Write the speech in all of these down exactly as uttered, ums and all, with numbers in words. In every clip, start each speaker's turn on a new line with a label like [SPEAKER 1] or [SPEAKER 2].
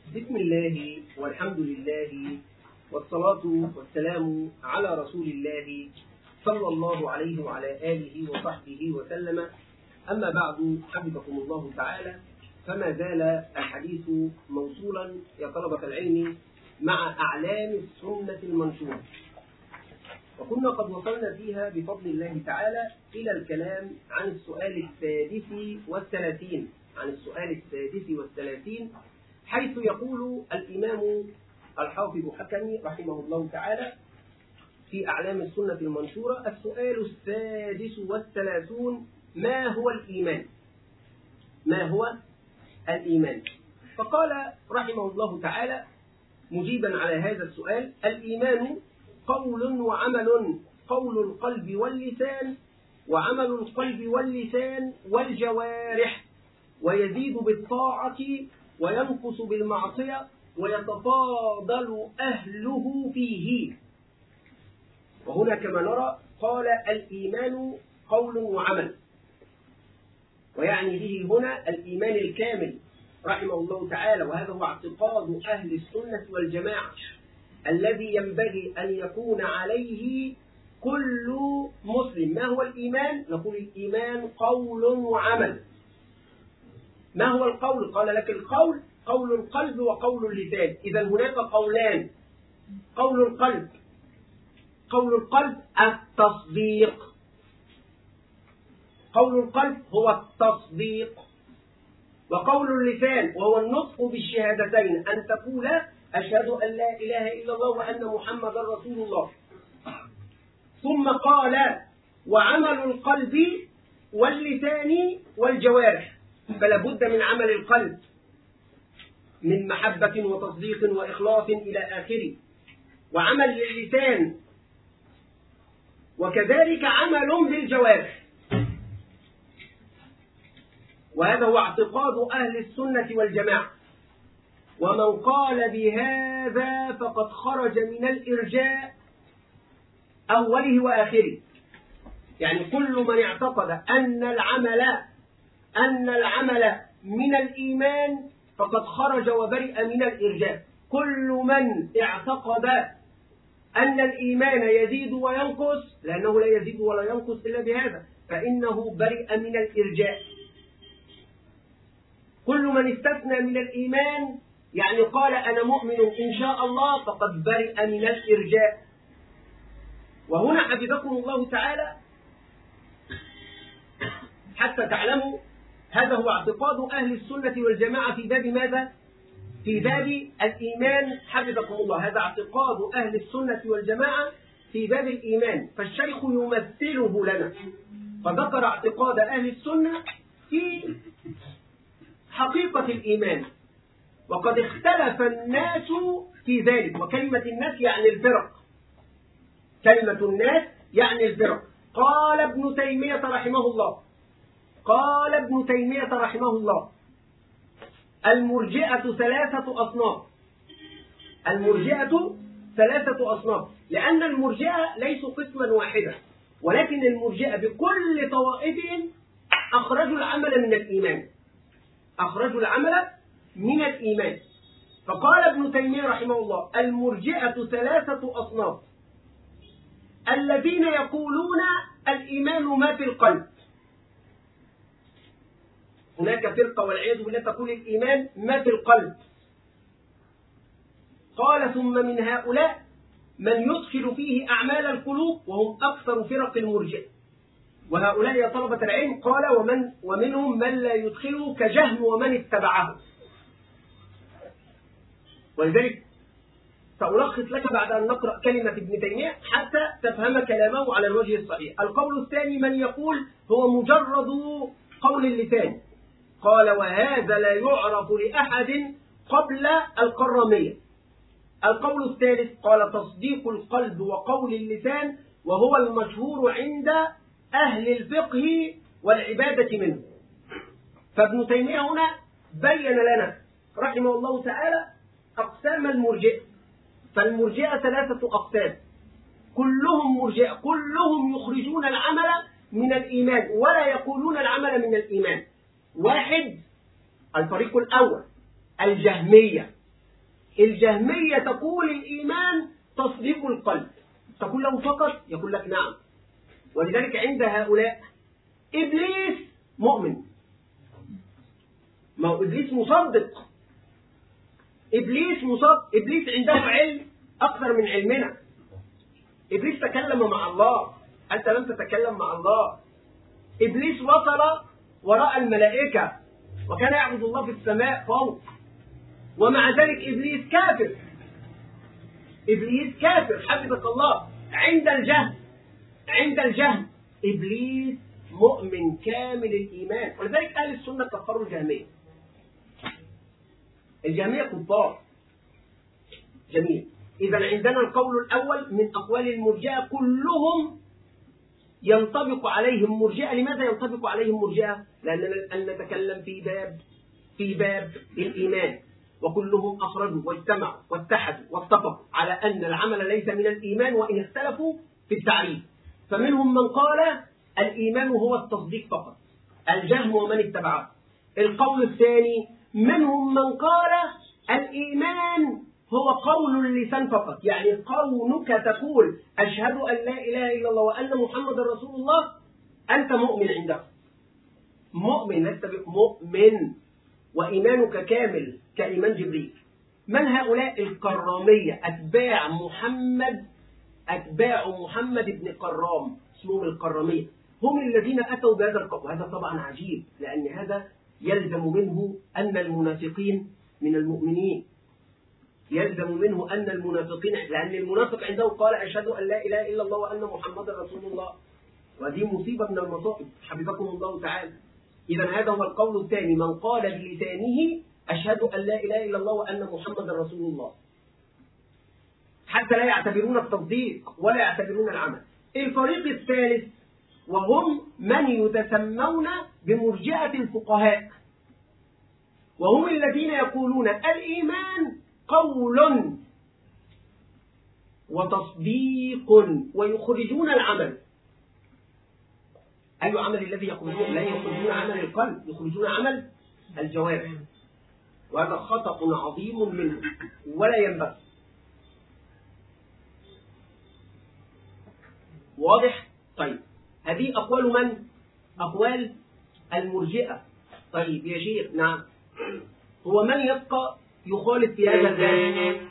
[SPEAKER 1] بسم الله والحمد لله والصلاة والسلام على رسول الله صلى الله عليه وعلى آله وصحبه وسلم. أما بعد، حفظكم الله تعالى، فما زال الحديث موصولا يا طلبة العلم مع أعلام السنة المنشورة، وكنا قد وصلنا فيها بفضل الله تعالى إلى الكلام عن السؤال السادس والثلاثين عن السؤال السادس والثلاثين حيث يقول الإمام الحافظ حكمي رحمه الله تعالى في أعلام السنة المنشورة: السؤال السادس والثلاثون: ما هو الإيمان؟ ما هو الإيمان؟ فقال رحمه الله تعالى مجيبا على هذا السؤال: الإيمان قول وعمل، قول القلب واللسان، وعمل القلب واللسان والجوارح، ويزيد بالطاعة وينقص بالمعصية، ويتفاضل أهله فيه. وهنا كما نرى قال الإيمان قول وعمل، ويعني به هنا الإيمان الكامل رحمه الله تعالى، وهذا هو اعتقاد أهل السنة والجماعة الذي ينبغي أن يكون عليه كل مسلم. ما هو الإيمان؟ نقول الإيمان قول وعمل. ما هو القول؟ قال لك القول قول القلب وقول اللسان. إذا هناك قولان: قول القلب قول القلب التصديق، قول القلب هو التصديق، وقول اللسان وهو النطق بالشهادتين، أن تقول أشهد أن لا إله إلا الله وأن محمدا رسول الله. ثم قال وعمل القلب واللسان والجوارح، فلا بد من عمل القلب من محبة وتصديق وإخلاص إلى آخره، وعمل اللسان، وكذلك عمل بالجوارح. وهذا هو اعتقاد أهل السنة والجماعة. ومن قال بهذا فقد خرج من الإرجاء أوله وآخره، يعني كل من اعتقد أن العمل أن العمل من الإيمان فقد خرج وبرئ من الإرجاء. كل من اعتقد أن الإيمان يزيد وينقص، لأنه لا يزيد ولا ينقص إلا بهذا، فإنه برئ من الإرجاء. كل من استثنى من الإيمان، يعني قال أنا مؤمن إن شاء الله، فقد برئ من الإرجاء. وهنا حفظكم الله تعالى حتى تعلموا هذا هو اعتقاد أهل السنة والجماعة في باب ماذا؟ في باب الإيمان. حفظكم الله، هذا اعتقاد أهل السنة والجماعة في باب الإيمان، فالشيخ يمثله لنا، فذكر اعتقاد أهل السنة في حقيقة الإيمان. وقد اختلف الناس في ذلك، وكلمة الناس يعني الفرق، كلمة الناس يعني الفرق. قال ابن تيمية رحمه الله قال ابن تيمية رحمه الله المرجئة ثلاثة أصناف. المرجئة ثلاثة أصناف، لأن المرجئة ليسوا قسما واحدا، ولكن المرجئة بكل طوائفهم أخرجوا العمل من الإيمان أخرجوا العمل من الإيمان. فقال ابن تيمية رحمه الله المرجئة ثلاثة أصناف: الذين يقولون الإيمان ما في القلب. هناك فرقة والعياذ بالله تقول الإيمان ما في القلب. قال ثم من هؤلاء من يدخل فيه أعمال القلوب، وهم أكثر فرق المرجئة. وهؤلاء يا طلبة العلم قال ومن ومنهم من لا يدخله كجهم ومن اتبعه. ولذلك سألخص لك بعد أن نقرأ كلمة ابن تيمية حتى تفهم كلامه على الوجه الصحيح. القول الثاني من يقول هو مجرد قول اللسان. قال وهذا لا يعرف لأحد قبل القرامية. القول الثالث قال تصديق القلب وقول اللسان، وهو المشهور عند أهل الفقه والعبادة منه. فابن تيمية هنا بين لنا رحمه الله تعالى أقسام المرجئة. فالمرجئة ثلاثة أقسام، كلهم مرجئة، كلهم يخرجون العمل من الإيمان ولا يقولون العمل من الإيمان. واحد، الفريق الأول الجهمية. الجهمية تقول الإيمان تصديق القلب، تقول له فقط يقول لك نعم. ولذلك عند هؤلاء إبليس مؤمن، ما هو إبليس مصدق، إبليس مصدق، إبليس عنده علم أكثر من علمنا. إبليس تكلم مع الله، أنت لم تتكلم مع الله. إبليس وصل وراء الملائكة وكان يعبد الله في السماء فوق، ومع ذلك إبليس كافر، إبليس كافر حفظك الله. عند الجهل، عند الجهل إبليس مؤمن كامل الإيمان. ولذلك أهل السنة كفروا الجهمية، الجهمية كفار. جميل. إذا عندنا القول الأول من أقوال المرجئة كلهم ينطبق عليهم مرجئة. لماذا ينطبق عليهم مرجئة؟ لأننا نتكلم في باب في باب الإيمان، وكلهم أخرجوا واجتمعوا واتحدوا واتفقوا على أن العمل ليس من الإيمان، وإن اختلفوا في التعريف. فمنهم من قال الإيمان هو التصديق فقط، الجهم ومن اتبعه. القول الثاني منهم من قال الإيمان هو قول اللسان فقط، يعني قولك تقول أشهد أن لا إله إلا الله وأن محمد رسول الله، أنت مؤمن عنده، مؤمن، لست مؤمن وإيمانك كامل كإيمان جبريل. من هؤلاء؟ القرامية، أتباع محمد، أتباع محمد بن قرام، اسمهم القرامية، هم الذين أتوا بهذا القول. وهذا طبعا عجيب، لأن هذا يلزم منه أن المنافقين من المؤمنين، يلزم منه أن المنافقين، لأن المنافق عنده قال أشهد أن لا إله إلا الله وأن محمد رسول الله، ودي مصيبة من المصائب حفظكم الله تعالى. إذا هذا هو القول الثاني، من قال بلسانه أشهد أن لا إله إلا الله وأن محمد رسول الله، حتى لا يعتبرون التصديق ولا يعتبرون العمل. الفريق الثالث وهم من يتسمون بمرجئة الفقهاء، وهم الذين يقولون الإيمان قول وتصديق ويخرجون العمل. أي عمل الذي يخرجون؟ لا يخرجون عمل القلب، يخرجون عمل الجوارح، وهذا خطأ عظيم منه ولا ينبغي. واضح؟ طيب هذه أقوال من؟ أقوال المرجئة. طيب يا شيخ، نعم، هو من يبقى يخالف في هذا الباب؟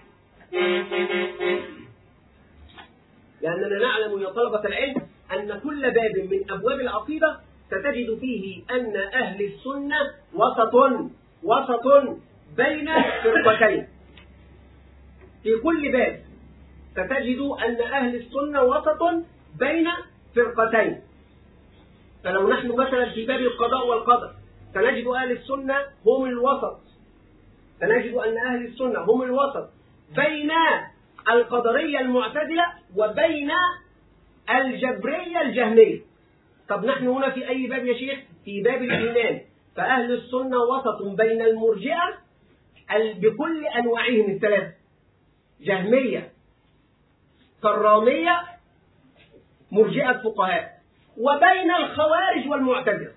[SPEAKER 1] لأننا نعلم يا طلبة العلم أن كل باب من أبواب العقيدة ستجد فيه أن أهل السنة وسط وسط بين فرقتين. في كل باب ستجد أن أهل السنة وسط بين فرقتين. فلو نحن مثلا في باب القضاء والقدر سنجد أهل السنة هم الوسط، سنجد أن أهل السنة هم الوسط بين القدرية المعتزلة وبين الجبرية الجهمية. طب نحن هنا في أي باب يا شيخ؟ في باب الإيمان. فأهل السنة وسط بين المرجئة بكل أنواعهم الثلاثة، جهمية، كرامية، مرجئة فقهاء، وبين الخوارج والمعتزلة.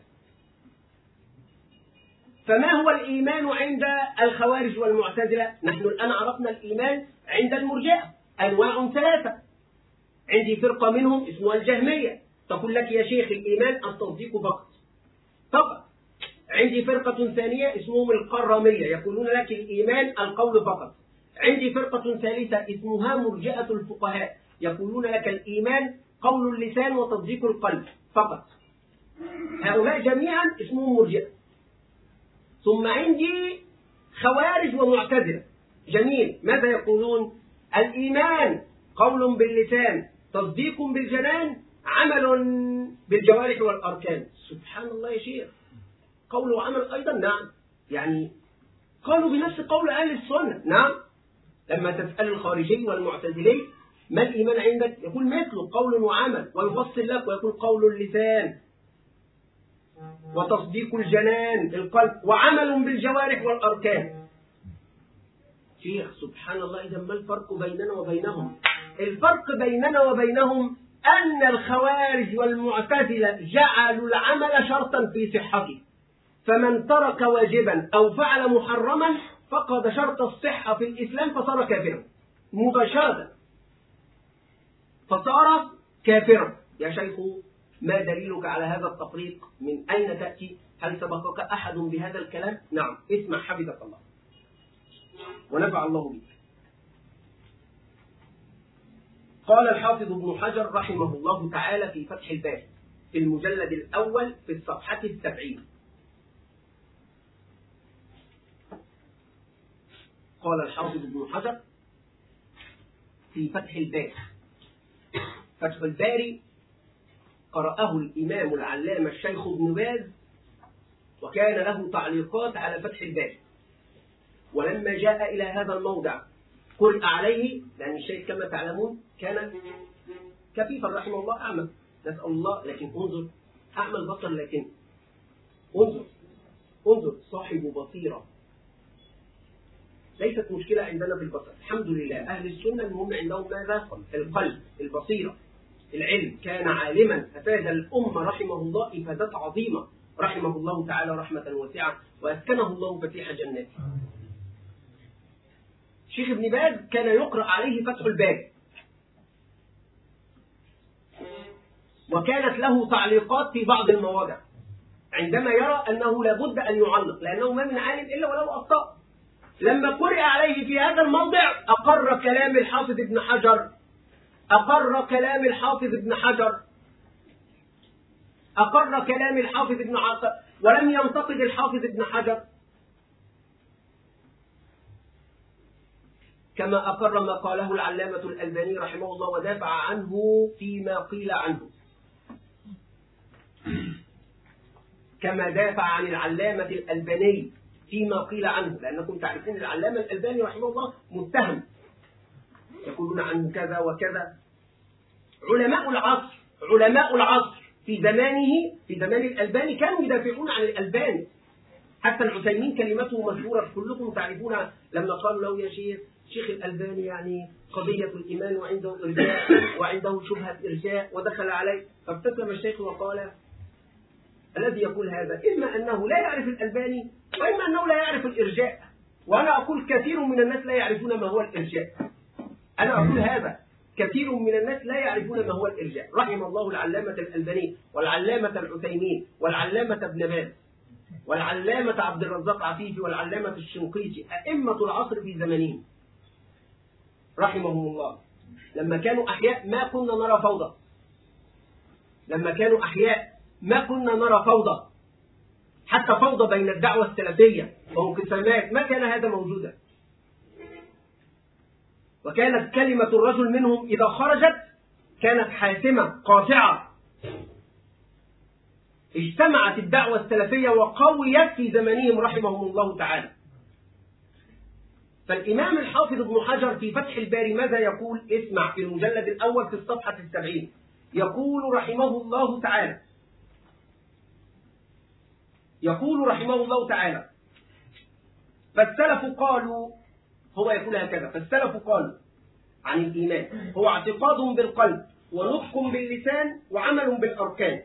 [SPEAKER 1] فما هو الإيمان عند الخوارج والمعتزلة؟ نحن الآن عرفنا الإيمان عند المرجئة أنواع ثلاثة. عندي فرقة منهم اسمها الجهمية، تقول لك يا شيخ الإيمان التصديق فقط فقط. عندي فرقة ثانية اسمهم القرامية، يقولون لك الإيمان القول فقط. عندي فرقة ثالثة اسمها مرجئة الفقهاء، يقولون لك الإيمان قول اللسان وتصديق القلب فقط. هؤلاء جميعا اسمهم مرجئة. ثم عندي خوارج ومعتزلة. جميل، ماذا يقولون؟ الإيمان قول باللسان، تصديق بالجنان، عمل بالجوارح والأركان. سبحان الله يا شيخ، قول وعمل أيضا؟ نعم، يعني قالوا بنفس قول أهل السنة. نعم، لما تسأل الخارجي والمعتزلي ما الإيمان عندك؟ يقول مثله قول وعمل، ويفصل لك ويقول قول اللسان وتصديق الجنان القلب وعمل بالجوارح والأركان. شيخ سبحان الله، إذا ما الفرق بيننا وبينهم؟ الفرق بيننا وبينهم أن الخوارج والمعتزلة جعلوا العمل شرطا في صحته، فمن ترك واجبا أو فعل محرما فقد شرط الصحة في الإسلام فصار كافرا مباشرة، فصار كافرا. يا شيخ ما دليلك على هذا التفريق؟ من أين تأتي؟ هل سبقك أحد بهذا الكلام؟ نعم، اسمع حفظك الله ونفع الله بك. قال الحافظ ابن حجر رحمه الله تعالى في فتح الباري في المجلد الأول في الصفحة السبعين، قال الحافظ ابن حجر في فتح الباري، فتح الباري قرأه الإمام العلامة الشيخ ابن باز، وكان له تعليقات على فتح الباري، ولما جاء إلى هذا الموضع قرأ عليه، لأن الشيخ كما تعلمون كان كفيفا رحمه الله أعمى، نسأل الله، لكن انظر أعمى البصر، لكن انظر انظر صاحب بصيرة. ليست مشكلة عندنا في البصر، الحمد لله. أهل السنة المهم عندهم ماذا؟ القلب، البصيرة، العلم. كان عالما أفاد الأمة رحمه الله إفادات عظيمة رحمه الله تعالى رحمة واسعة، وأسكنه الله فتيح جناته. الشيخ ابن باز كان يقرأ عليه فتح الباري، وكانت له تعليقات في بعض المواضع عندما يرى أنه لابد أن يعلق، لأنه ما من عالم إلا ولو أخطأ. لما قرأ عليه في هذا الموضع أقر كلام الحافظ ابن حجر، أقر كلام الحافظ ابن حجر أقر كلام الحافظ ابن حجر ولم ينتقد الحافظ ابن حجر، كما أقر ما قاله العلامة الألباني رحمه الله ودافع عنه فيما قيل عنه، كما دافع عن العلامة الألباني فيما قيل عنه، لأنكم تعرفون العلامة الألباني رحمه الله متهم، يقولون عنه كذا وكذا. علماء العصر علماء العصر في زمانه، في زمان الألباني، كانوا يدافعون عن الألباني. حتى العثيمين كلمته مشهورة كلكم تعرفون، لما قالوا له يا شيخ شيخ الألباني يعني قضية الإيمان وعنده إرجاء وعنده شبهة إرجاء، ودخل عليه فابتسم الشيخ وقال الذي يقول هذا إما أنه لا يعرف الألباني وإما أنه لا يعرف الإرجاء. وأنا أقول كثير من الناس لا يعرفون ما هو الإرجاء، أنا أقول هذا، كثير من الناس لا يعرفون ما هو الإرجاء. رحم الله العلامة الألباني والعلامة العثيمين والعلامة ابن باز والعلامة عبد الرزاق عفيفي والعلامة الشنقيطي، أئمة العصر في زمانهم رحمهم الله. لما كانوا أحياء ما كنا نرى فوضى، لما كانوا أحياء ما كنا نرى فوضى، حتى فوضى بين الدعوة السلفية وانقسامات، ما كان هذا موجودا. وكانت كلمة الرجل منهم إذا خرجت كانت حاسمة قاطعة. اجتمعت الدعوة السلفية وقويت في زمانهم رحمهم الله تعالى. فالإمام الحافظ ابن حجر في فتح الباري ماذا يقول؟ اسمع في المجلد الأول في الصفحة السبعين، يقول رحمه الله تعالى يقول رحمه الله تعالى فالسلف قالوا، هو يقول هكذا، فالسلف قالوا عن الإيمان هو اعتقاد بالقلب ونطق باللسان وعمل بالأركان،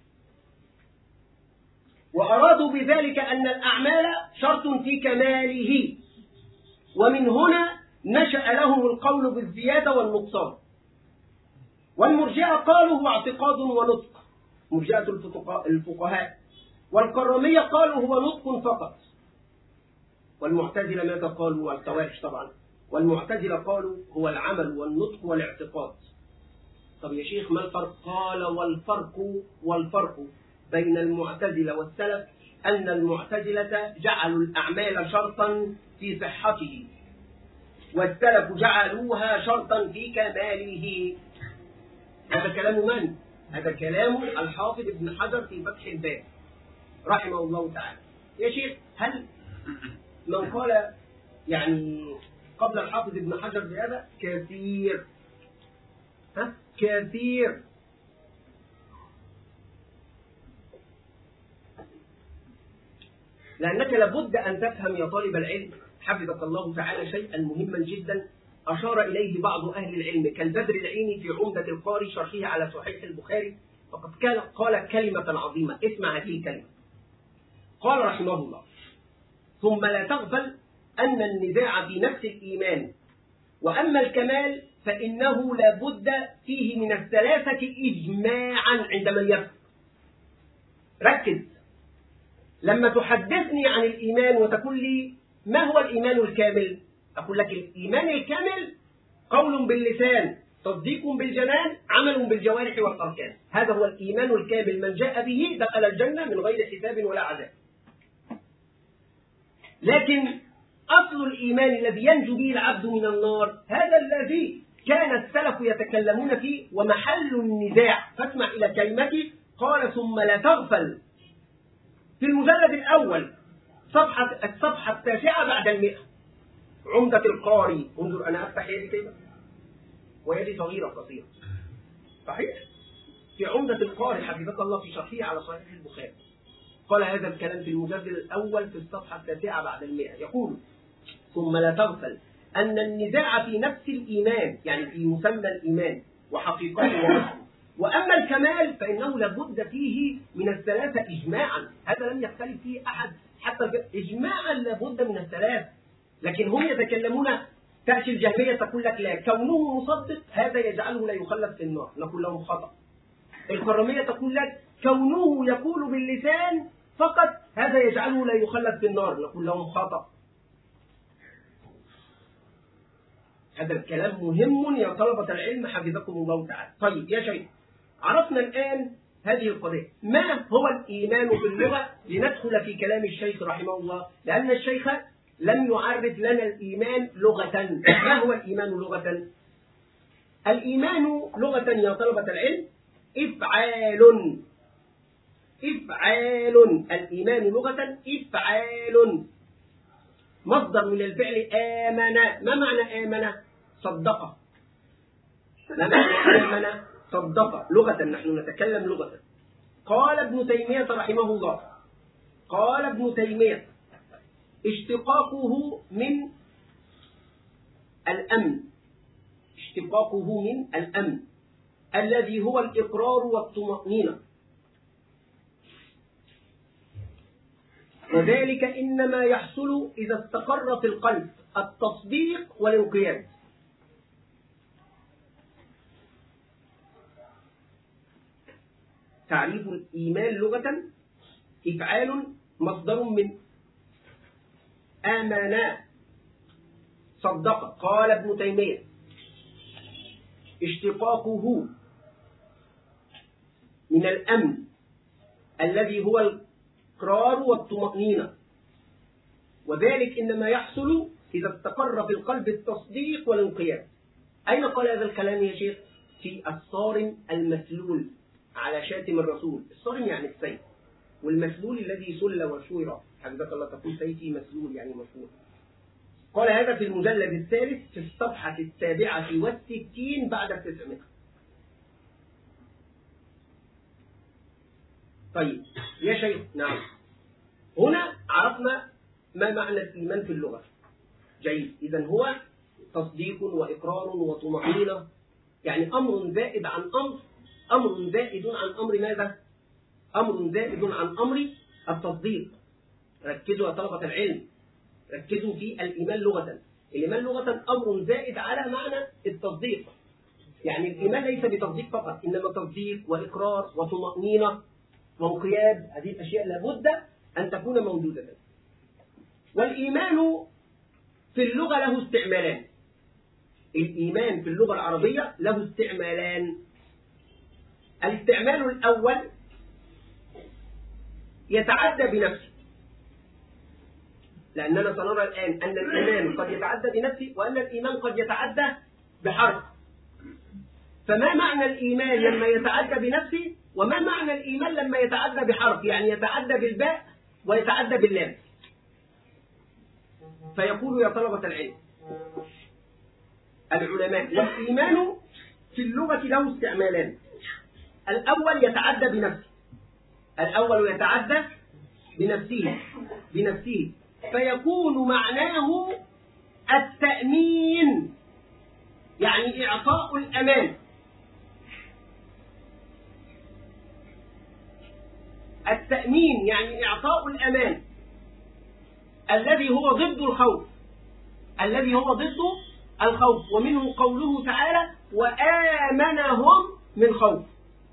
[SPEAKER 1] وأرادوا بذلك أن الأعمال شرط في كماله، ومن هنا نشأ لهم القول بالزيادة والنقصان. والمرجئة قالوا هو اعتقاد ونطق، مرجئة الفقهاء، والكرامية قالوا هو نطق فقط، والمعتزلة ماذا قالوا؟ والخوارج طبعا، والمعتزلة قالوا هو العمل والنطق والاعتقاد. طب يا شيخ ما الفرق؟ قال والفرق والفرق بين المعتزلة والسلف أن المعتزلة جعلوا الأعمال شرطا في صحته، والسلف جعلوها شرطا في كماله. هذا كلام من؟ هذا كلام الحافظ ابن حجر في فتح الباري رحمه الله تعالى. يا شيخ هل من قال يعني قبل الحافظ ابن حجر بهذا؟ كثير، ها كثير. لأنك لابد أن تفهم يا طالب العلم حفظك الله تعالى شيئا مهما جدا أشار إليه بعض أهل العلم كالبدر العيني في عمدة القاري شرحه على صحيح البخاري، فقد كان قال كلمة عظيمة. اسمع هذه الكلمة. قال رحمه الله ثم لا تغفل أن النزاع في نفس الإيمان. وأما الكمال فإنه لا بد فيه من الثلاثة إجماعا عند من يفهم. ركز، لما تحدثني عن الإيمان وتقول لي ما هو الإيمان الكامل، أقول لك الإيمان الكامل قول باللسان، تصديق بالجنان، عمل بالجوارح والأركان. هذا هو الإيمان الكامل، من جاء به دخل الجنة من غير حساب ولا عذاب. لكن أصل الإيمان الذي ينجو به العبد من النار هذا الذي كان السلف يتكلمون فيه ومحل النزاع. فاسمع إلى كلمتي، قال ثم لا تغفل في المجلد الأول صفحة الصفحة التاسعة بعد المئة، عمدة القاري. انظر أنا أفتح يدي كده ويدي صغيرة قصيرة، صحيح؟ في عمدة القاري حفظك الله في شرحه على صحيح البخاري قال هذا الكلام في المجلد الأول في الصفحة التاسعة بعد المئة، يقول ثم لا تغفل أن النزاع في نفس الإيمان، يعني في مسمى الإيمان وحقيقته ووصفه. وأما الكمال فإنه لابد فيه من الثلاثة إجماعا، هذا لم يختلف فيه أحد حتى إجماعا لابد من الثلاث. لكن هم يتكلمون، تأتي الجهمية تقول لك لا، كونه مصدق هذا يجعله لا يخلد في النار، نقول لهم خطأ. الكرامية تقول لك كونه يقول باللسان فقط هذا يجعله لا يخلد في النار، نقول لهم خطأ. هذا الكلام مهم يا طلبة العلم حفظكم الله تعالى. طيب يا شيخ، عرفنا الآن هذه القضية، ما هو الإيمان في اللغة؟ لندخل في كلام الشيخ رحمه الله، لأن الشيخ لم يعرف لنا الإيمان لغة. ما هو الإيمان لغة؟ الإيمان لغة يا طلبة العلم إفعال. إفعال. الإيمان لغة إفعال، مصدر من الفعل آمن. ما معنى آمن؟ صدق. ما معنى آمن؟ صدق. لغة، نحن نتكلم لغة. قال ابن تيمية رحمه الله، قال ابن تيمية اشتقاقه من الأمن، اشتقاقه من الأمن الذي هو الإقرار والطمأنينة، وذلك إنما يحصل إذا استقر في القلب التصديق والانقياد. تعريف الإيمان لغة إفعال مصدر من آمن صدق. قال ابن تيمية اشتقاقه من الأمن الذي هو الإقرار والطمأنينة، وذلك إنما يحصل إذا استقر في القلب التصديق والانقياد. أين قال هذا الكلام يا شيخ؟ في الصارم المسلول على شاتم الرسول. الصارم يعني السيف، والمسلول الذي سل وشوير، حفظك الله تقول سيفي مسلول يعني مشهور. قال هذا في المجلد الثالث في الصفحة السابعة والستين بعد التسعمائة. طيب يا شيخ، نعم، هنا عرفنا ما معنى الإيمان في اللغة. جيد، إذن هو تصديق وإقرار وطمأنينة، يعني أمر زائد عن أمر، أمر زائد عن أمر ماذا؟ أمر زائد عن أمر التصديق. ركزوا يا طلبة العلم، ركزوا في الإيمان لغة. الإيمان لغة أمر زائد على معنى التصديق، يعني الإيمان ليس بتصديق فقط، إنما تصديق وإقرار وطمأنينة وانقياد. هذه الأشياء لابد أن تكون موجودة. والإيمان في اللغة له استعمالان. الإيمان في اللغة العربية له استعمالان. الاستعمال الأول يتعدى بنفسه، لأننا سنرى الآن أن الإيمان قد يتعدى بنفسه وأن الإيمان قد يتعدى بحرف. فما معنى الإيمان لما يتعدى بنفسه، وما معنى الإيمان لما يتعدى بحرف؟ يعني يتعدى بالباء ويتعدى باللام. فيقول يا طلبة العلم العلماء والإيمان في اللغة له استعمالان. الأول يتعدى بنفسه، الأول يتعدى بنفسه بنفسه فيكون معناه التأمين، يعني إعطاء الأمان. التأمين يعني إعطاء الأمان الذي هو ضد الخوف. الذي هو ضده الخوف، ومنه قوله تعالى وآمنهم من خوف.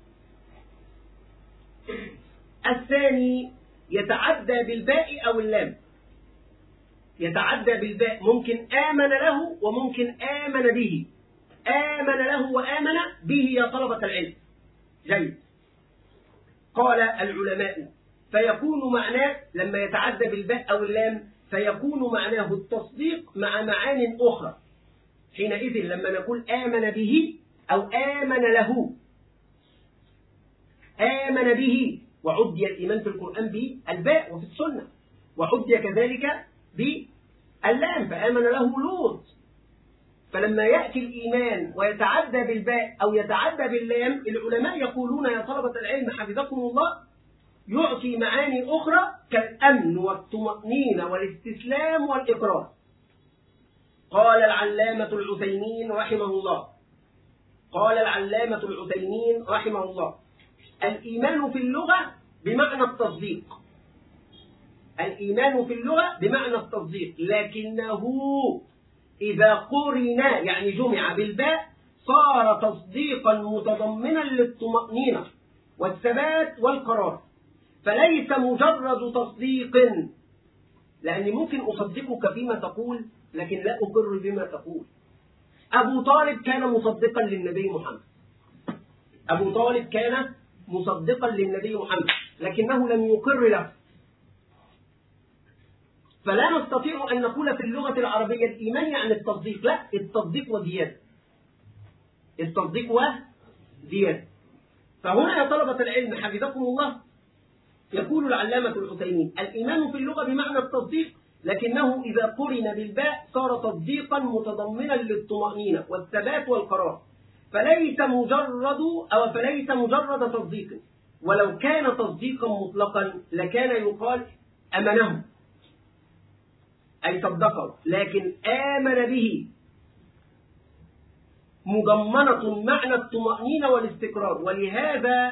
[SPEAKER 1] الثاني يتعدى بالباء أو اللام. يتعدى بالباء، ممكن آمن له وممكن آمن به. آمن له وآمن به يا طلبة العلم. جيد. قال العلماء فيكون معناه لما يتعدى بالباء أو اللام فيكون معناه التصديق مع معان أخرى. حينئذ لما نقول آمن به أو آمن له، آمن به وعدي الإيمان في القرآن بالباء وفي السنة، وعدي كذلك باللام فآمن له لوط. فلما يأتي الإيمان ويتعدى بالباء أو يتعدى باللام، العلماء يقولون يا طلبة العلم حفظكم الله يعطي معاني أخرى كالأمن والطمأنينة والاستسلام والإقرار. قال العلامة العثيمين رحمه الله قال العلامة العثيمين رحمه الله الإيمان في اللغة بمعنى التصديق. الإيمان في اللغة بمعنى التصديق، لكنه إذا قرن يعني جمع بالباء صار تصديقا متضمنا للطمأنينة والثبات والقرار، فليس مجرد تصديق. لأني ممكن أصدقك فيما تقول لكن لا أقر بما تقول. أبو طالب كان مصدقا للنبي محمد. أبو طالب كان مصدقا للنبي محمد لكنه لم يقر له. فلا نستطيع أن نقول في اللغة العربية الإيمان يعني التصديق، لا، التصديق وزيادة. التصديق وزيادة. فهنا يا طلبة العلم حفظكم الله يقول العلامة العثيمين الإيمان في اللغة بمعنى التصديق، لكنه إذا قرن بالباء صار تصديقا متضمنا للطمأنينة والثبات والقرار، فليس مجرد أو فليس مجرد تصديق. ولو كان تصديقا مطلقا لكان يقال أمنه أي صدقه، لكن آمن به مضمنة معنى الطمأنينة والاستقرار. ولهذا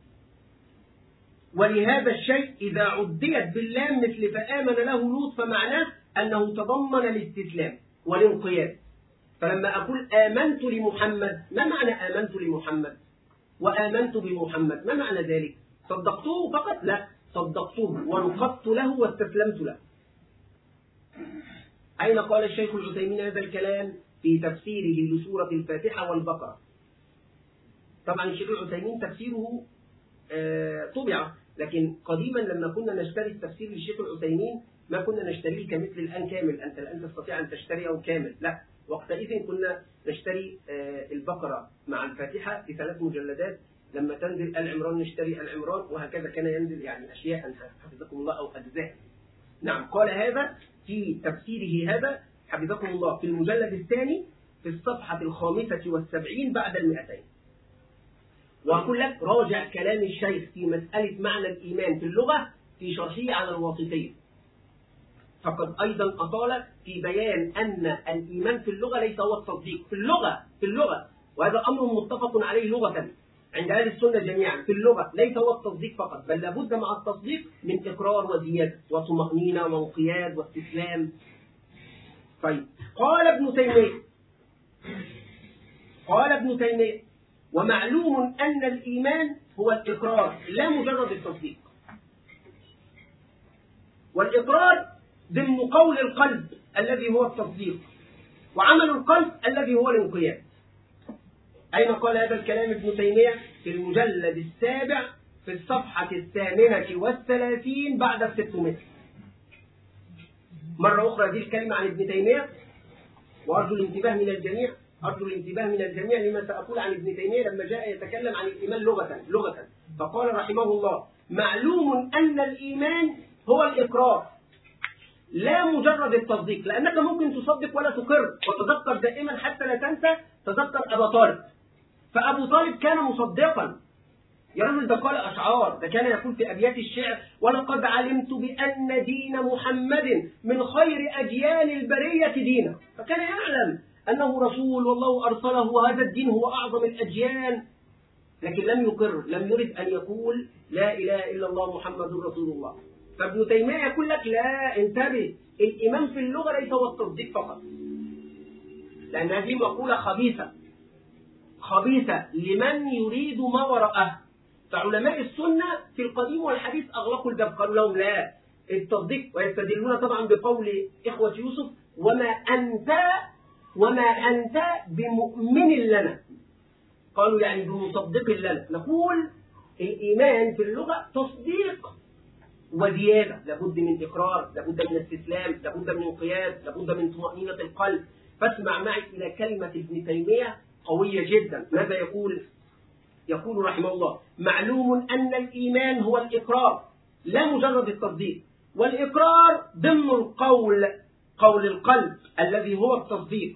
[SPEAKER 1] ولهذا الشيء إذا عديت باللام مثل فآمن له لوط فمعناه أنه تضمن الاستسلام والانقياد. فلما أقول آمنت لمحمد، ما معنى آمنت لمحمد وآمنت بمحمد؟ ما معنى ذلك؟ صدقته فقط؟ لا، صدقته وانقدت له واستسلمت له. أين قال الشيخ العثيمين هذا الكلام؟ في تفسيره لسورة الفاتحة والبقرة. طبعا الشيخ العثيمين تفسيره آه طبع، لكن قديما لما كنا نشتري التفسير للشيخ العثيمين ما كنا نشتريه كمثل الآن كامل. أنت الآن تستطيع أن تشتريه كامل، لا، وقتئذ كنا نشتري آه البقرة مع الفاتحة في ثلاث مجلدات، لما تنزل آل عمران نشتري آل عمران، وهكذا كان ينزل يعني أشياء حفظكم الله أو أجزاء. نعم، قال هذا في تفسيره هذا حفظكم الله في المجلد الثاني في الصفحة الخامسة والسبعين بعد المئتين. وأقول لك راجع كلام الشيخ في مسألة معنى الإيمان في اللغة في شرحه على الواسطية، فقد أيضا أطال في بيان أن الإيمان في اللغة ليس هو التصديق في اللغة في اللغة وهذا أمر متفق عليه لغة عند أهل السنة جميعا. في اللغة ليس هو التصديق فقط، بل لابد مع التصديق من إقرار وزيادة وطمأنينة وانقياد واستسلام. طيب، قال ابن تيمية قال ابن تيمية ومعلوم أن الإيمان هو الإقرار لا مجرد التصديق. والإقرار ضمن قول القلب الذي هو التصديق، وعمل القلب الذي هو الانقياد. أين قال هذا الكلام ابن تيمية؟ في المجلد السابع في الصفحة الثامنة والثلاثين بعد الستمائة. مرة أخرى هذه الكلمة عن ابن تيمية، وأرجو الانتباه من الجميع أرجو الانتباه من الجميع لما سأقول عن ابن تيمية لما جاء يتكلم عن الإيمان لغة لغة فقال رحمه الله معلوم أن الإيمان هو الإقرار لا مجرد التصديق، لأنك ممكن تصدق ولا تقر. وتذكر دائما حتى لا تنسى، تذكر أبا طالب. فأبو طالب كان مصدقا، يا رجل ده قال أشعار، ده كان يقول في أبيات الشعر ولقد علمت بأن دين محمد من خير أجيال البرية دينا. فكان يعلم أنه رسول والله أرسله وهذا الدين هو أعظم الأجيال، لكن لم يقر، لم يرد أن يقول لا إله إلا الله محمد رسول الله. فابن تيمية يقول لك لا انتبه، الإيمان في اللغة ليس هو التصديق فقط، لأن هذه مقولة خبيثة خبيثة لمن يريد ما وراءها. فعلماء السنة في القديم والحديث أغلقوا الباب، قالوا لهم لا التصديق، ويستدلون طبعا بقول إخوة يوسف وما أنت وما أنت بمؤمن لنا، قالوا يعني بمصدق لنا. نقول الإيمان في اللغة تصديق وزيادة، لابد من إقرار، لابد من استسلام، لابد من انقياد، لابد من طمأنينة القلب. فاسمع معي إلى كلمة ابن تيمية قوية جدا. ماذا يقول؟ يقول رحمه الله: معلوم أن الإيمان هو الإقرار لا مجرد التصديق، والإقرار ضمن القول، قول القلب الذي هو التصديق،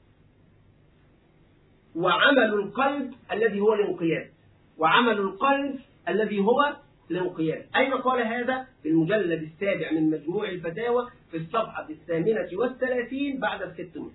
[SPEAKER 1] وعمل القلب الذي هو الانقياد، وعمل القلب الذي هو الانقياد. أين قال هذا؟ في المجلد السابع من مجموع الفتاوى في الصفحة الثامنة والثلاثين بعد الستمائة.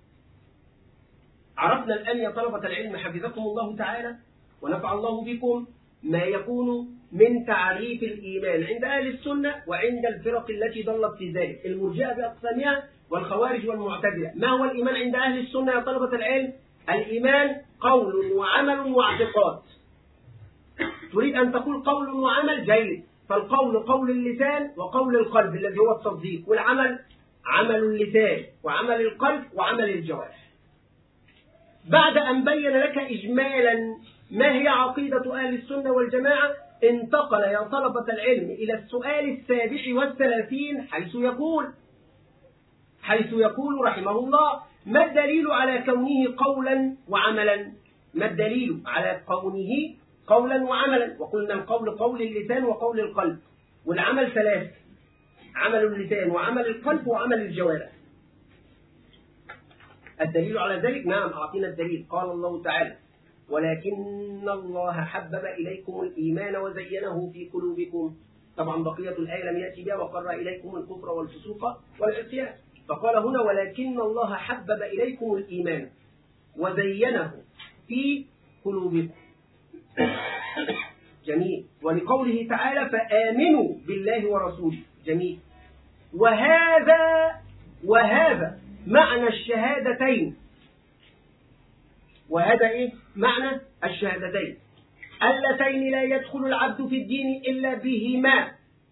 [SPEAKER 1] عرفنا الآن يا طلبة العلم حفظكم الله تعالى ونفع الله بكم ما يكون من تعريف الإيمان عند أهل السنة وعند الفرق التي ضلت في ذلك، المرجئة بأقسامها والخوارج والمعتزلة. ما هو الإيمان عند أهل السنة يا طلبة العلم؟ الإيمان قول وعمل واعتقاد. تريد أن تقول قول وعمل، جيد، فالقول قول اللسان وقول القلب الذي هو التصديق، والعمل عمل اللسان وعمل القلب وعمل الجوارح. بعد أن بين لك إجمالا ما هي عقيدة أهل السنة والجماعة، انتقل يا طلبة العلم إلى السؤال السابع والثلاثين، حيث يقول حيث يقول رحمه الله: ما الدليل على كونه قولا وعملا؟ ما الدليل على كونه قولا وعملا؟ وقلنا القول قول اللسان وقول القلب، والعمل ثلاث: عمل اللسان وعمل القلب وعمل الجوارح. الدليل على ذلك؟ نعم، أعطينا الدليل. قال الله تعالى: ولكن الله حبب إليكم الإيمان وزينه في قلوبكم. طبعا بقية الآية لم يأتي بها: وقر إليكم الكفر والفسوق والعصيان. فقال هنا: ولكن الله حبب إليكم الإيمان وزينه في قلوبكم. جميل. ولقوله تعالى: فآمنوا بالله ورسوله. جميل. وهذا وهذا معنى الشهادتين. وهذا إيه؟ معنى الشهادتين اللتين لا يدخل العبد في الدين إلا بهما.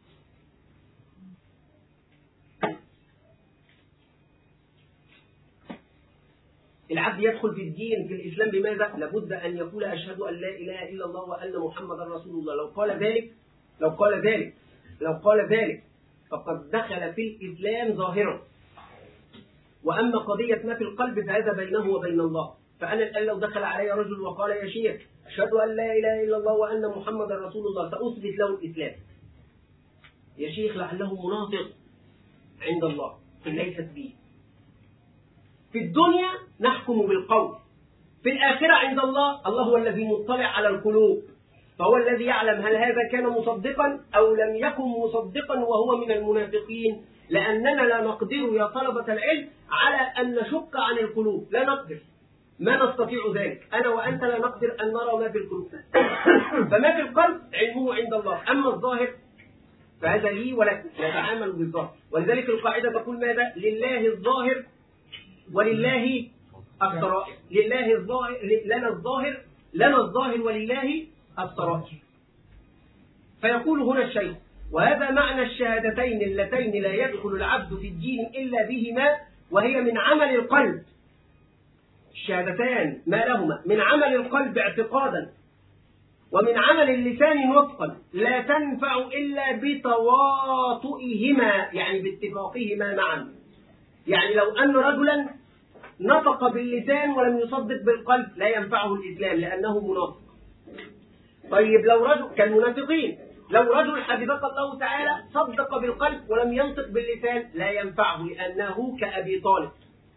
[SPEAKER 1] العبد يدخل في الدين في الإسلام بماذا؟ لابد أن يقول: أشهد أن لا إله إلا الله وأن محمدا رسول الله. لو قال ذلك لو قال ذلك لو قال ذلك فقد دخل في الإسلام ظاهرا. وأما قضية ما في القلب فهذا بينه وبين الله. فأنا الآن لو دخل علي رجل وقال: يا شيخ أشهد أن لا إله إلا الله وأن محمدا رسول الله، سأثبت له الإسلام. يا شيخ لعله منافق عند الله، ليست به. في الدنيا نحكم بالقول، في الآخرة عند الله، الله هو الذي مطلع على القلوب، فهو الذي يعلم هل هذا كان مصدقا أو لم يكن مصدقا وهو من المنافقين. لأننا لا نقدر يا طلبة العلم على أن نشك عن القلوب، لا نقدر، ما نستطيع ذلك. أنا وأنت لا نقدر أن نرى ما في القلوب. فما في القلب علمه عند الله، أما الظاهر فهذا لي ولك، نتعامل بالظاهر. ولذلك القاعدة تقول ماذا؟ لله الظاهر ولله السرائر. لله الظاهر، لنا الظاهر لنا الظاهر ولله السرائر. فيقول هنا الشيخ: وهذا معنى الشهادتين اللتين لا يدخل العبد في الدين إلا بهما، وهي من عمل القلب. الشهادتان ما لهما؟ من عمل القلب اعتقادا، ومن عمل اللسان نطقا، لا تنفع إلا بتواطئهما، يعني باتفاقهما معا. يعني لو أن رجلا نطق باللسان ولم يصدق بالقلب لا ينفعه الإسلام لأنه منافق. طيب لو رجل كالمنافقين، لو رجل حفظك الله تعالى صدق بالقلب ولم ينطق باللسان لا ينفعه لأنه كأبي طالب.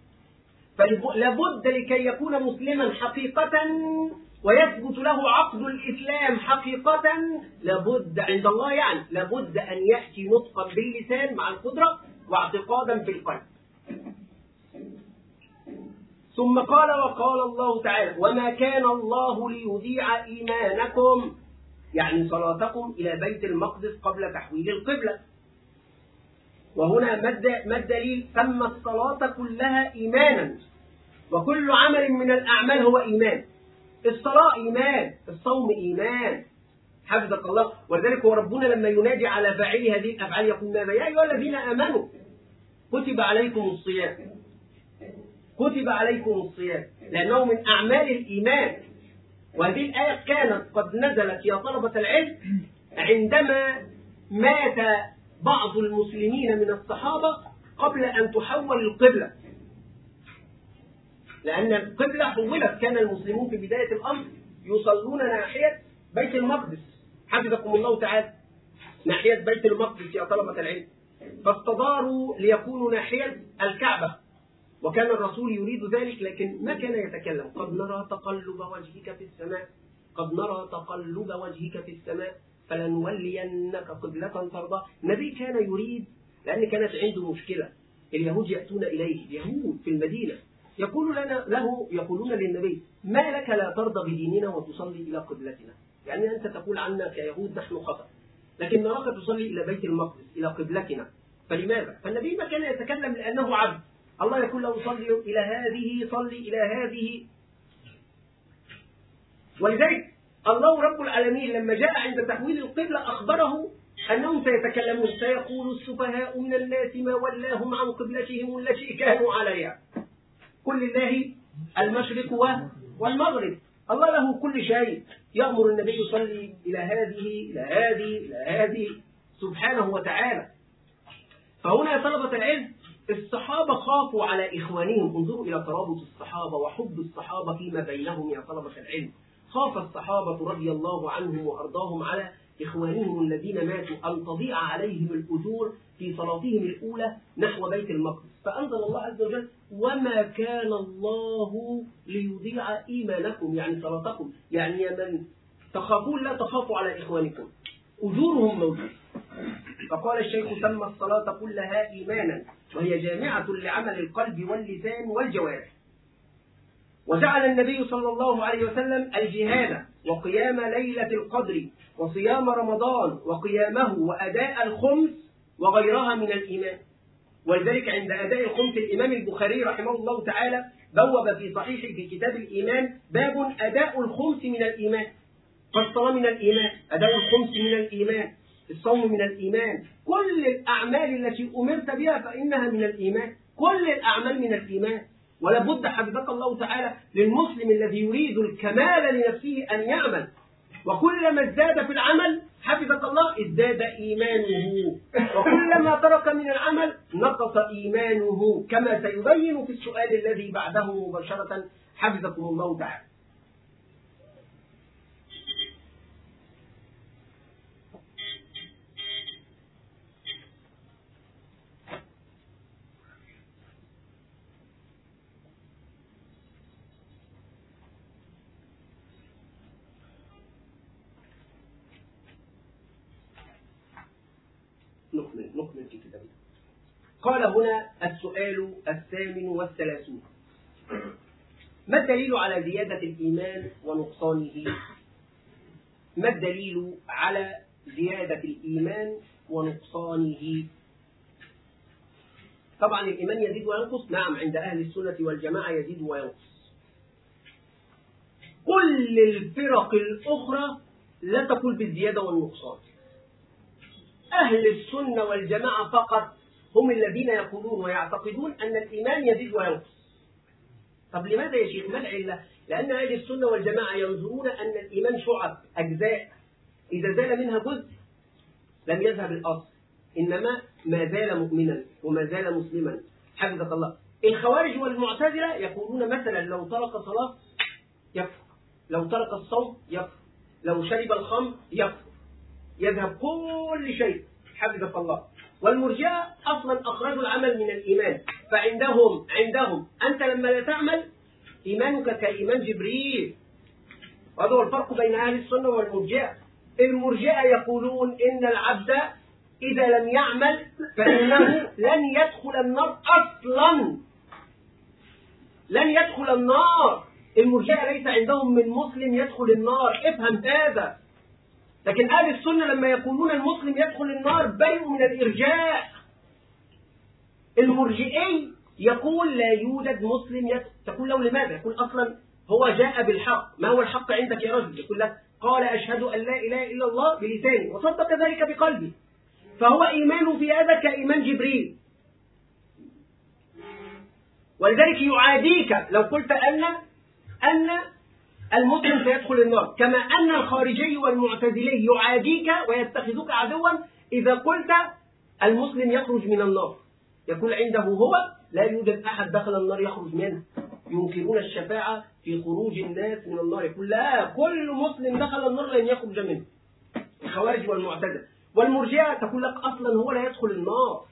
[SPEAKER 1] فلابد لكي يكون مسلما حقيقة ويثبت له عقد الإسلام حقيقة، لابد عند الله يعني لابد أن يأتي نطقا باللسان مع القدرة واعتقادا في القلب. ثم قال: وقال الله تعالى: وما كان الله ليضيع إيمانكم، يعني صلاتكم إلى بيت المقدس قبل تحويل القبلة. وهنا ما الدليل؟ سمى الصلاة كلها إيمانا، وكل عمل من الأعمال هو إيمان. الصلاة إيمان، الصوم إيمان، حفظك الله. ولذلك هو ربنا لما ينادي على فاعلي هذه الأفعال يقول ماذا؟ يا أيها الذين آمنوا كتب عليكم الصيام، كتب عليكم الصيام، لأنه من أعمال الإيمان. وهذه الآية كانت قد نزلت يا طلبة العلم عندما مات بعض المسلمين من الصحابة قبل أن تحول القبلة، لأن القبلة حولت. كان المسلمون في بداية الأمر يصلون ناحية بيت المقدس، حفظكم الله تعالى، ناحية بيت المقدس يا طلبة العلم، فاستداروا ليكونوا ناحية الكعبة، وكان الرسول يريد ذلك لكن ما كان يتكلم. قد نرى تقلب وجهك في السماء، قد نرى تقلب وجهك في السماء فلنولينك قبلة ترضى. النبي كان يريد، لأن كانت عنده مشكلة، اليهود يأتون إليه، اليهود في المدينة يقول لنا له يقولون للنبي ما لك لا ترضى بديننا وتصلي إلى قبلتنا؟ يعني أنت تقول عنا كيهود نحن خطأ، لكن نراك تصلي إلى بيت المقدس إلى قبلتنا، فلماذا؟ فالنبي ما كان يتكلم لأنه عبد. الله يقول له صلي إلى هذه، صلي إلى هذه. ولذلك الله رب العالمين لما جاء عند تحويل القبلة أخبره أنهم سيتكلمون، سيقول السفهاء من الناس ما ولاهم عن قبلتهم التي كانوا عليها، كل الله المشرق والمغرب. الله له كل شيء، يأمر النبي يصلي إلى هذه إلى هذه إلى هذه سبحانه وتعالى. فهنا يا طلبة العلم الصحابة خافوا على إخوانهم. انظروا إلى ترابط الصحابة وحب الصحابة فيما بينهم يا طلبة العلم. خاف الصحابة رضي الله عنهم وأرضاهم على إخوانهم الذين ماتوا أن تضيع عليهم الأجور في صلاتهم الأولى نحو بيت المقدس، فأنزل الله عز وجل وما كان الله ليضيع إيمانكم، يعني صلاتكم، يعني يا من تخافون لا تخافوا على إخوانكم، أجورهم موجود. فقال الشيخ سمى الصلاة كلها إيمانا، وهي جامعة لعمل القلب واللسان والجوارح. وجعل النبي صلى الله عليه وسلم الجهاد وقيام ليلة القدر وصيام رمضان وقيامه وأداء الخمس وغيرها من الإيمان. ولذلك عند أداء الخمس الإمام البخاري رحمه الله تعالى بوب في صحيحه في كتاب الإيمان باب أداء الخمس من الإيمان. فالصلاة من الإيمان، أداء الخمس من الإيمان، الصوم من الإيمان، كل الأعمال التي أمرت بها فإنها من الإيمان، كل الأعمال من الإيمان. ولا بد حفظك الله تعالى للمسلم الذي يريد الكمال لنفسه أن يعمل، وكلما ازداد في العمل حفظك الله ازداد إيمانه، وكلما ترك من العمل نقص إيمانه، كما سيبين في السؤال الذي بعده مباشرة حفظكم الله تعالى. نكمل نكمل في كتابنا. قال هنا السؤال الثامن والثلاثون: ما الدليل على زيادة الإيمان ونقصانه؟ ما الدليل على زيادة الإيمان ونقصانه؟ طبعا الإيمان يزيد وينقص، نعم، عند أهل السنة والجماعة يزيد وينقص. كل الفرق الأخرى لا تقول بالزيادة والنقصان. أهل السنة والجماعة فقط هم الذين يقولون ويعتقدون أن الإيمان يزيد وينقص. طب لماذا يا شيخ؟ ما العلة؟ لأن أهل السنة والجماعة ينظرون أن الإيمان شعب، أجزاء، إذا زال منها جزء لم يذهب الأصل، إنما ما زال مؤمنا وما زال مسلما حفظك الله. الخوارج والمعتزلة يقولون مثلا لو ترك صلاة يكفر، لو ترك الصوم يكفر، لو شرب الخمر يكفر، يذهب كل شيء حفظك الله. والمرجئة أصلا أخرجوا العمل من الإيمان، فعندهم عندهم أنت لما لا تعمل إيمانك كإيمان جبريل. وهذا هو الفرق بين أهل السنة والمرجئة. المرجئة يقولون إن العبد إذا لم يعمل فإنه لن يدخل النار أصلا، لن يدخل النار. المرجئة ليس عندهم من مسلم يدخل النار، افهم هذا. لكن أهل السنة لما يقولون المسلم يدخل النار بيء من الإرجاء، المرجئي يقول لا يوجد مسلم يدخل. تقول له لماذا؟ يقول أصلا هو جاء بالحق. ما هو الحق عندك يا رجل؟ يقول لك قال أشهد أن لا إله إلا الله بلساني وصدق ذلك بقلبي، فهو إيمانه في هذا كإيمان جبريل. ولذلك يعاديك لو قلت أن أن المسلم سيدخل النار، كما أن الخارجي والمعتزلي يعاديك ويتخذوك عدوا إذا قلت المسلم يخرج من النار. يقول عنده هو لا يوجد أحد دخل النار يخرج منها، ينكرون الشفاعة في خروج الناس من النار. يقول لا، كل مسلم دخل النار لن يخرج منه. الخوارج والمعتزلة والمرجئة تقول لك أصلا هو لا يدخل النار.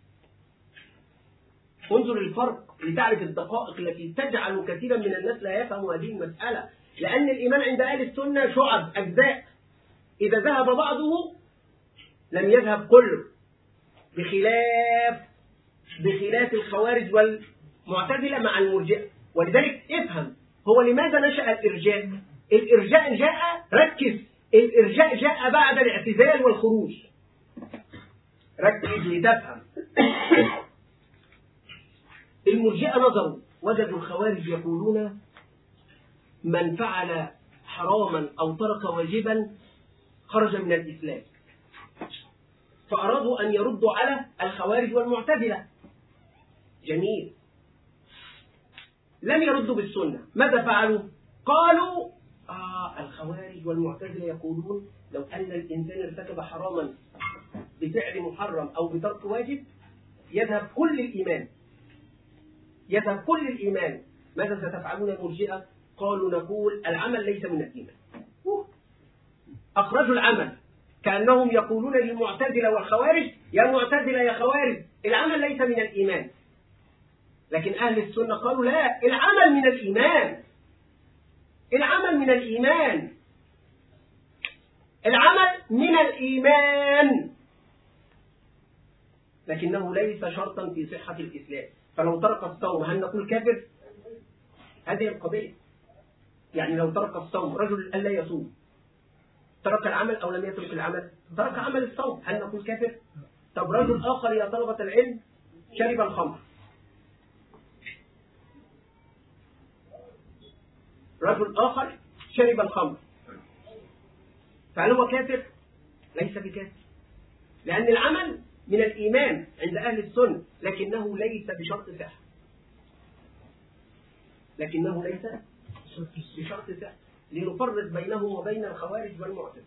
[SPEAKER 1] انظر الفرق لتعرف الدقائق التي تجعل كثيرا من الناس لا يفهم هذه المسألة. لأن الإيمان عند أهل السنة شعب أجزاء، إذا ذهب بعضه لم يذهب كله، بخلاف بخلاف الخوارج والمعتزلة مع المرجئة. ولذلك افهم هو لماذا نشأ الإرجاء. الإرجاء جاء، ركز، الإرجاء جاء بعد الاعتزال والخروج. ركز لتفهم. المرجئة نظروا وجدوا الخوارج يقولون من فعل حراما أو ترك واجبا خرج من الإسلام، فأرادوا أن يردوا على الخوارج والمعتزلة. جميل. لم يردوا بالسنة. ماذا فعلوا؟ قالوا آه الخوارج والمعتزلة يقولون لو أن الإنسان ارتكب حراما بفعل محرم أو بترك واجب يذهب كل الإيمان، يذهب كل الإيمان. ماذا ستفعلون المرجئة؟ قالوا نقول العمل ليس من الإيمان. أخرجوا العمل، كأنهم يقولون للمعتزلة والخوارج يا معتزلة يا خوارج العمل ليس من الإيمان. لكن أهل السنة قالوا لا، العمل من الإيمان، العمل من الإيمان، العمل من الإيمان، لكنه ليس شرطا في صحة الإسلام. فلو ترك الصوم هل نقول كافر؟ هذه القضية. يعني لو ترك الصوم، رجل ألا يصوم، ترك العمل أو لم يترك العمل؟ ترك عمل الصوم، هل نقول كافر؟ طب رجل آخر يا طلبة العلم شرب الخمر، رجل آخر شرب الخمر، فهل هو كافر؟ ليس بكافر، لأن العمل من الإيمان عند أهل السنة، لكنه ليس بشرط صحة، لكنه ليس بشرط صحة، لنفرق بينه وبين الخوارج والمعتزلة.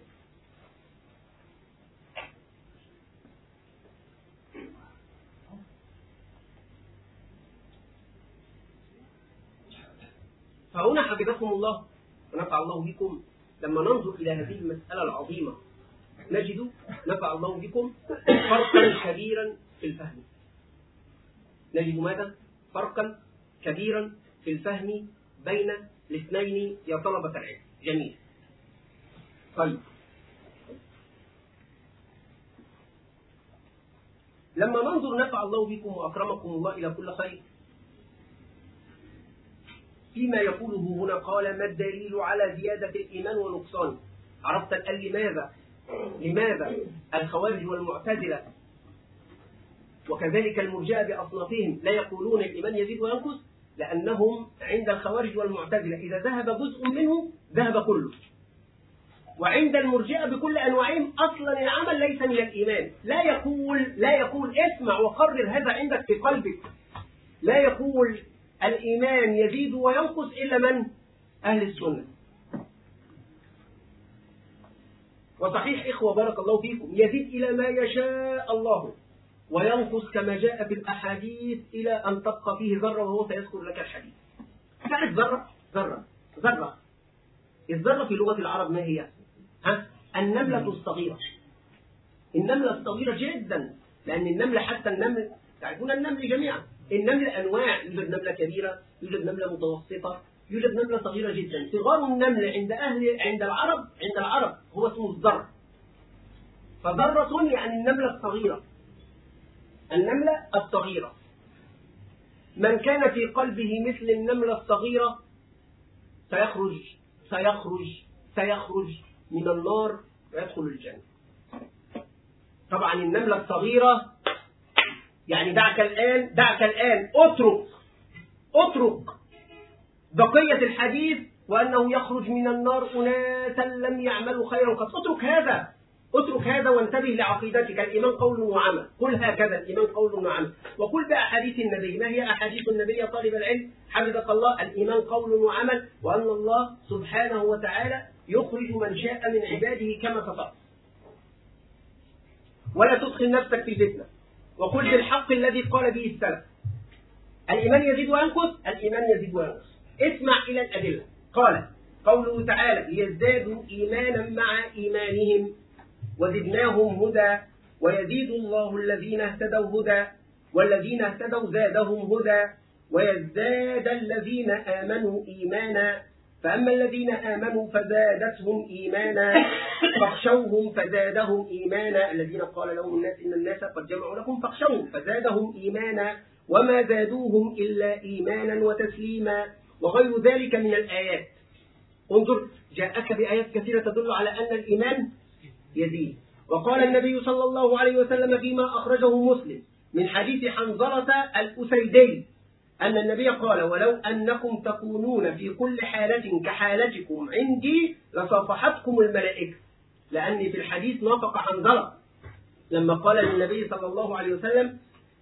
[SPEAKER 1] فهنا حفظكم الله ونفع الله بكم لما ننظر إلى هذه المسألة العظيمة نجد نفع الله بكم فرقا كبيرا في الفهم. نجد ماذا؟ فرقا كبيرا في الفهم بين الاثنين يا طلبة العلم. جميل. طيب، لما ننظر نفع الله بكم وأكرمكم الله إلى كل خير فيما يقوله هنا، قال ما الدليل على زيادة الإيمان ونقصانه؟ عرفت الآن لماذا لماذا الخوارج والمعتزلة وكذلك المرجئة بأصنافهم لا يقولون الإيمان يزيد وينقص؟ لأنهم عند الخوارج والمعتزلة إذا ذهب جزء منه ذهب كله، وعند المرجئة بكل أنواعهم أصلا العمل ليس من الإيمان. لا يقول لا يقول اسمع وقرر هذا عندك في قلبك، لا يقول الإيمان يزيد وينقص إلا من؟ أهل السنة. وصحيح إخوة بارك الله فيكم، يزيد إلى ما يشاء الله وينقص كما جاء في الأحاديث إلى أن تبقى فيه ذرة، وهو سيذكر لك الحديث. تعرف ذرة؟ ذرة ذرة الذرة في لغة العرب ما هي؟ ها؟ النملة الصغيرة. النملة الصغيرة جدا، لأن النملة حتى النمل تعرفون النمل جميعا، النمل أنواع، يوجد نملة كبيرة، يوجد نملة متوسطة، يوجد نملة صغيرة جدا. صغار النمل عند أهل عند العرب عند العرب هو اسمه الذرة. فذرة يعني النملة الصغيرة، النملة الصغيرة. من كان في قلبه مثل النملة الصغيرة سيخرج سيخرج سيخرج من النار ويدخل الجنة. طبعا النملة الصغيرة يعني دعك الآن دعك الآن اترك اترك بقية الحديث وأنه يخرج من النار أناسا لم يعملوا خيرا قط. اترك هذا اترك هذا وانتبه لعقيدتك. الإيمان قول وعمل. قل هكذا الإيمان قول وعمل. وقل بأحاديث النبي. ما هي أحاديث النبي يا طالب العلم؟ حفظك الله. الإيمان قول وعمل، وأن الله سبحانه وتعالى يخرج من شاء من عباده كما تطلع. ولا تدخل نفسك في الفتنة. وقل بالحق الذي قال به السلف. الإيمان يزيد وينقص. الإيمان يزيد وينقص. اسمع إلى الأدلة. قال قوله تعالى ليزدادوا إيمانا مع إيمانهم وزدناهم هدى ويزيد الله الذين اهتدوا هدى والذين اهتدوا زادهم هدى ويزداد الذين آمنوا إيمانا فأما الذين آمنوا فزادتهم إيمانا فاخشوهم فزادهم إيمانا الذين قال لهم الناس إن الناس قد جمعوا لكم فاخشوهم فزادهم إيمانا وما زادوهم إلا إيمانا وتسليما وغير ذلك من الآيات. انظر جاءك بآيات كثيرة تدل على أن الإيمان يزيد. وقال النبي صلى الله عليه وسلم فيما أخرجه مسلم من حديث حنظلة الأسيدي أن النبي قال ولو أنكم تكونون في كل حالة كحالتكم عندي لصافحتكم الملائكة. لأن في الحديث نطق حنظلة لما قال للنبي صلى الله عليه وسلم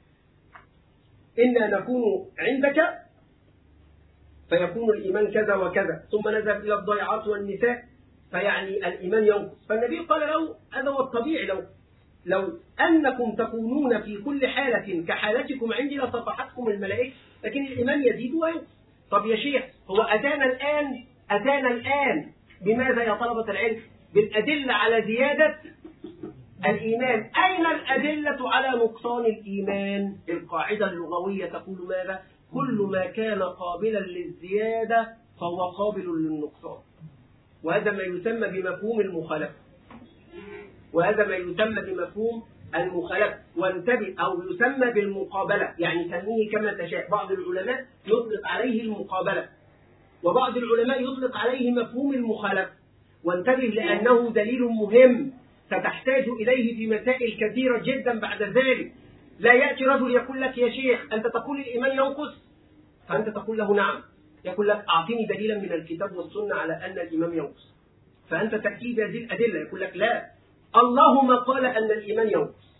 [SPEAKER 1] إنا نكون عندك فيكون الإيمان كذا وكذا ثم نزل إلى الضيعات والنساء فيعني الإيمان ينقص. فالنبي قال له هذا هو الطبيعي لو لو أنكم تكونون في كل حالة كحالتكم عندي لصافحتكم الملائكة لكن الإيمان يزيد وينقص. طب يا شيخ هو أتانا الآن أتانا الآن بماذا يا طلبة العلم؟ بالأدلة على زيادة الإيمان. أين الأدلة على نقصان الإيمان؟ القاعدة اللغوية تقول ماذا؟ كل ما كان قابلا للزيادة فهو قابل للنقصان. وهذا ما يسمى بمفهوم المخالفة. وهذا ما يسمى بمفهوم المخالفة. وانتبه أو يسمى بالمقابلة يعني سميه كما تشاء. بعض العلماء يطلق عليه المقابلة وبعض العلماء يطلق عليه مفهوم المخالفة. وانتبه لأنه دليل مهم ستحتاج إليه في مسائل كثيرة جدا بعد ذلك. لا يأتي رجل يقول لك يا شيخ أنت تقول الإيمان ينقص فأنت تقول له نعم. يقول لك أعطيني دليلا من الكتاب والسنة على أن الإيمان ينقص. فأنت تأتي بهذه الأدلة يقول لك لا الله ما قال أن الإيمان ينقص.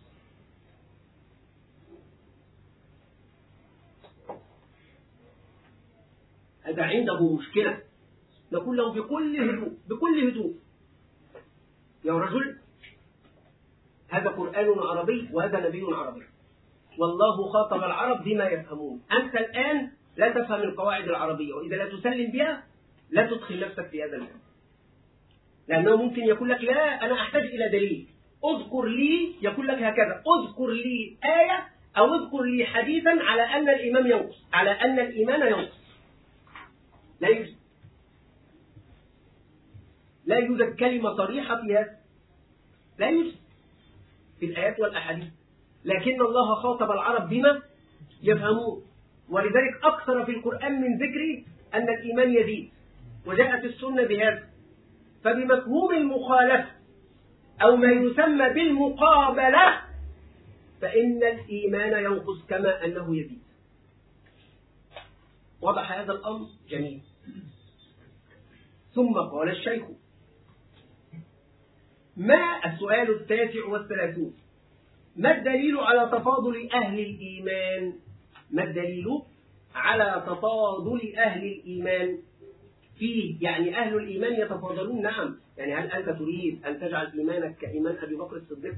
[SPEAKER 1] هذا عنده مشكلة. نقول له بكل هدوء بكل هدوء يا رجل هذا قرآن عربي وهذا نبي عربي والله خاطب العرب بما يفهمون. أنت الآن لا تفهم القواعد العربية وإذا لا تسلم بها لا تدخل نفسك في هذا الفهم. لأنه ممكن يقول لك لا أنا أحتاج إلى دليل اذكر لي يقول لك هكذا اذكر لي آية أو اذكر لي حديثا على أن الإيمان ينقص على أن الإيمان ينقص. لا يوجد لا يوجد كلمة صريحة في هذا. لا يوجد في الآيات والأحاديث. لكن الله خاطب العرب بما يفهمون ولذلك أكثر في القرآن من ذكر أن الإيمان يزيد وجاءت السنة بهذا. فبمفهوم المخالفة أو ما يسمى بالمقابلة فإن الإيمان ينقص كما أنه يزيد. وضح هذا الأمر جميل. ثم قال الشيخ ما السؤال التاسع والثلاثون ما الدليل على تفاضل أهل الإيمان؟ ما الدليل على تفاضل أهل الإيمان فيه؟ يعني أهل الإيمان يتفاضلون. نعم. يعني هل أنت تريد أن تجعل إيمانك كإيمان أبي بكر الصديق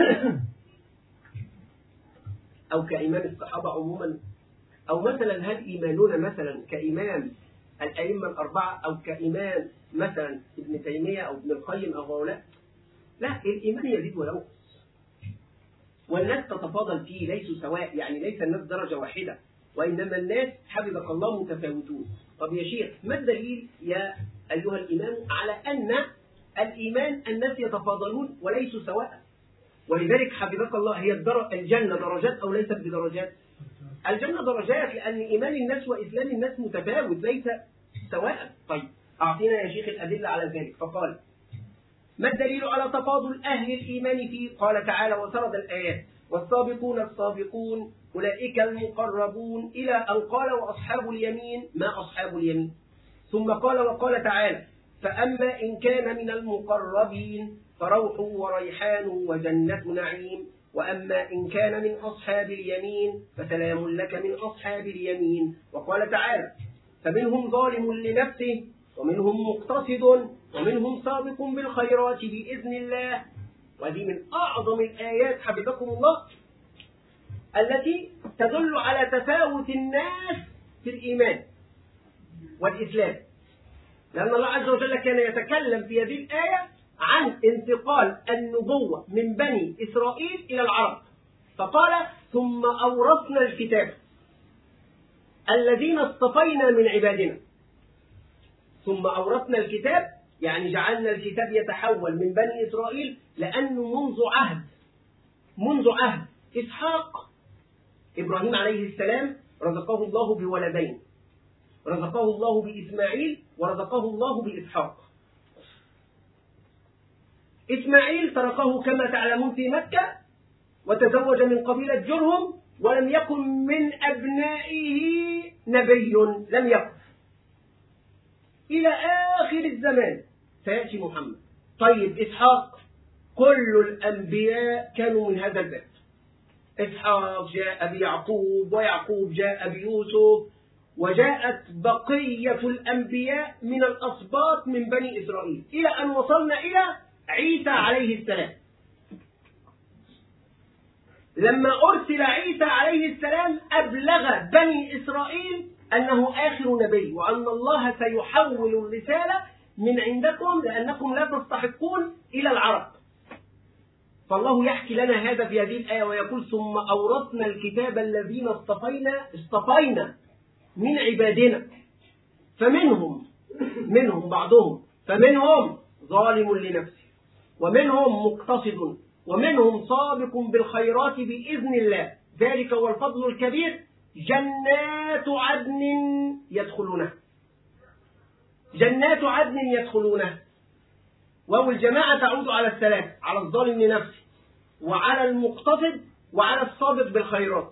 [SPEAKER 1] أو كإيمان الصحابة عموما أو مثلا هل إيماننا مثلا كإيمان الأئمة الأربعة أو كإيمان مثلا ابن تيمية أو ابن القيم أو هؤلاء؟ لا الإيمان يزيد وينقص والناس تتفاضل فيه ليسوا سواء. يعني ليس الناس درجة واحدة وإنما الناس حفظك الله متفاوتون. طب يا شيخ ما الدليل يا أيها الإمام على أن الإيمان الناس يتفاضلون وليسوا سواء؟ ولذلك حفظك الله هي الجنة درجات أو ليست بدرجات؟ الجنة درجات لأن إيمان الناس وإسلام الناس متفاوت ليس سواء. طيب أعطينا يا شيخ الأدلة على ذلك. فقال ما الدليل على تفاضل أهل الإيمان فيه؟ قال تعالى وسرد الآيات والسابقون السابقون أولئك المقربون، إلى أن قال وأصحاب اليمين ما أصحاب اليمين. ثم قال وقال تعالى فأما إن كان من المقربين فروح وريحان وجنة نعيم، وأما إن كان من أصحاب اليمين فسلام لك من أصحاب اليمين. وقال تعالى فمنهم ظالم لنفسه ومنهم مقتصد ومنهم سابق بالخيرات بإذن الله. وهذه من أعظم الآيات حفظكم الله التي تدل على تفاوت الناس في الإيمان والإسلام، لأن الله عز وجل كان يتكلم في هذه الآية عن انتقال النبوة من بني إسرائيل إلى العرب، فقال ثم أورثنا الكتاب الذين اصطفينا من عبادنا. ثم أورثنا الكتاب يعني جعلنا الكتاب يتحول من بني إسرائيل، لأنه منذ عهد منذ عهد إسحاق إبراهيم عليه السلام رزقه الله بولدين، رزقه الله بإسماعيل ورزقه الله بإسحاق. إسماعيل تركه كما تعلمون في مكة وتزوج من قبيلة جرهم، ولم يكن من أبنائه نبي، لم يكن إلى آخر الزمان سيأتي محمد. طيب إسحاق كل الأنبياء كانوا من هذا الباب، إسحاق جاء بيعقوب ويعقوب جاء بيوسف، وجاءت بقية الأنبياء من الأسباط من بني إسرائيل إلى أن وصلنا إلى عيسى عليه السلام. لما أرسل عيسى عليه السلام أبلغ بني إسرائيل أنه آخر نبي، وأن الله سيحول الرسالة من عندكم لأنكم لا تستحقون إلى العرب. فالله يحكي لنا هذا في هذه الآية ويقول ثم أورثنا الكتاب الذين اصطفينا اصطفينا من عبادنا، فمنهم منهم بعضهم فمنهم ظالم لنفسه ومنهم مقتصد ومنهم سابق بالخيرات بإذن الله، ذلك هو الفضل الكبير. جنات عدن يدخلونها، جنات عدن يدخلونها، واو الجماعة تعود على الثلاث، على الظالم لنفسه وعلى المقتصد وعلى السابق بالخيرات.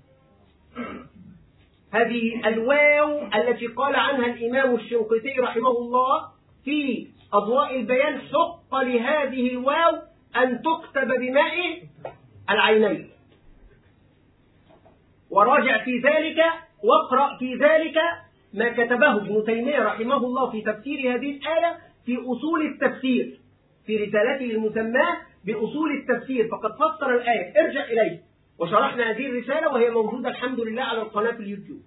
[SPEAKER 1] هذه الواو التي قال عنها الإمام الشنقيطي رحمه الله في أضواء البيان حق لهذه الواو أن تكتب بماء العينين. وراجع في ذلك واقرأ في ذلك ما كتبه ابن تيمية رحمه الله في تفسير هذه الآية في أصول التفسير، في رسالته المسماة بأصول التفسير، فقد فسر الآية. ارجع إليه، وشرحنا هذه الرسالة وهي موجودة الحمد لله على القناة في اليوتيوب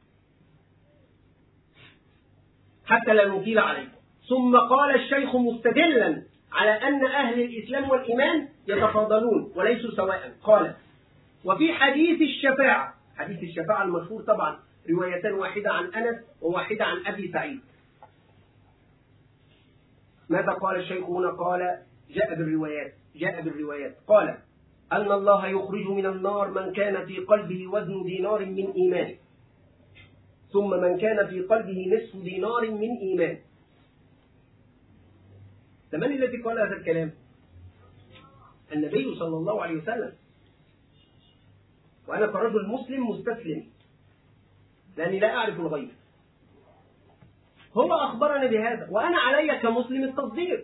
[SPEAKER 1] حتى لا نطيل عليكم. ثم قال الشيخ مستدلا على أن أهل الإسلام والإيمان يتفاضلون وليسوا سواء، قال وفي حديث الشفاعة، حديث الشفاعة المشهور طبعا، روايتان، واحدة عن أنس وواحدة عن أبي سعيد. ماذا قال الشيخ هنا؟ قال جاء بالروايات جاء بالروايات قال أن الله يخرج من النار من كان في قلبه وزن دينار من إيمان، ثم من كان في قلبه نصف دينار من إيمان. من الذي قال هذا الكلام؟ النبي صلى الله عليه وسلم. وأنا كرجل مسلم مستسلم لأني لا أعرف الغيب، هو أخبرنا بهذا، وأنا علي كمسلم التصديق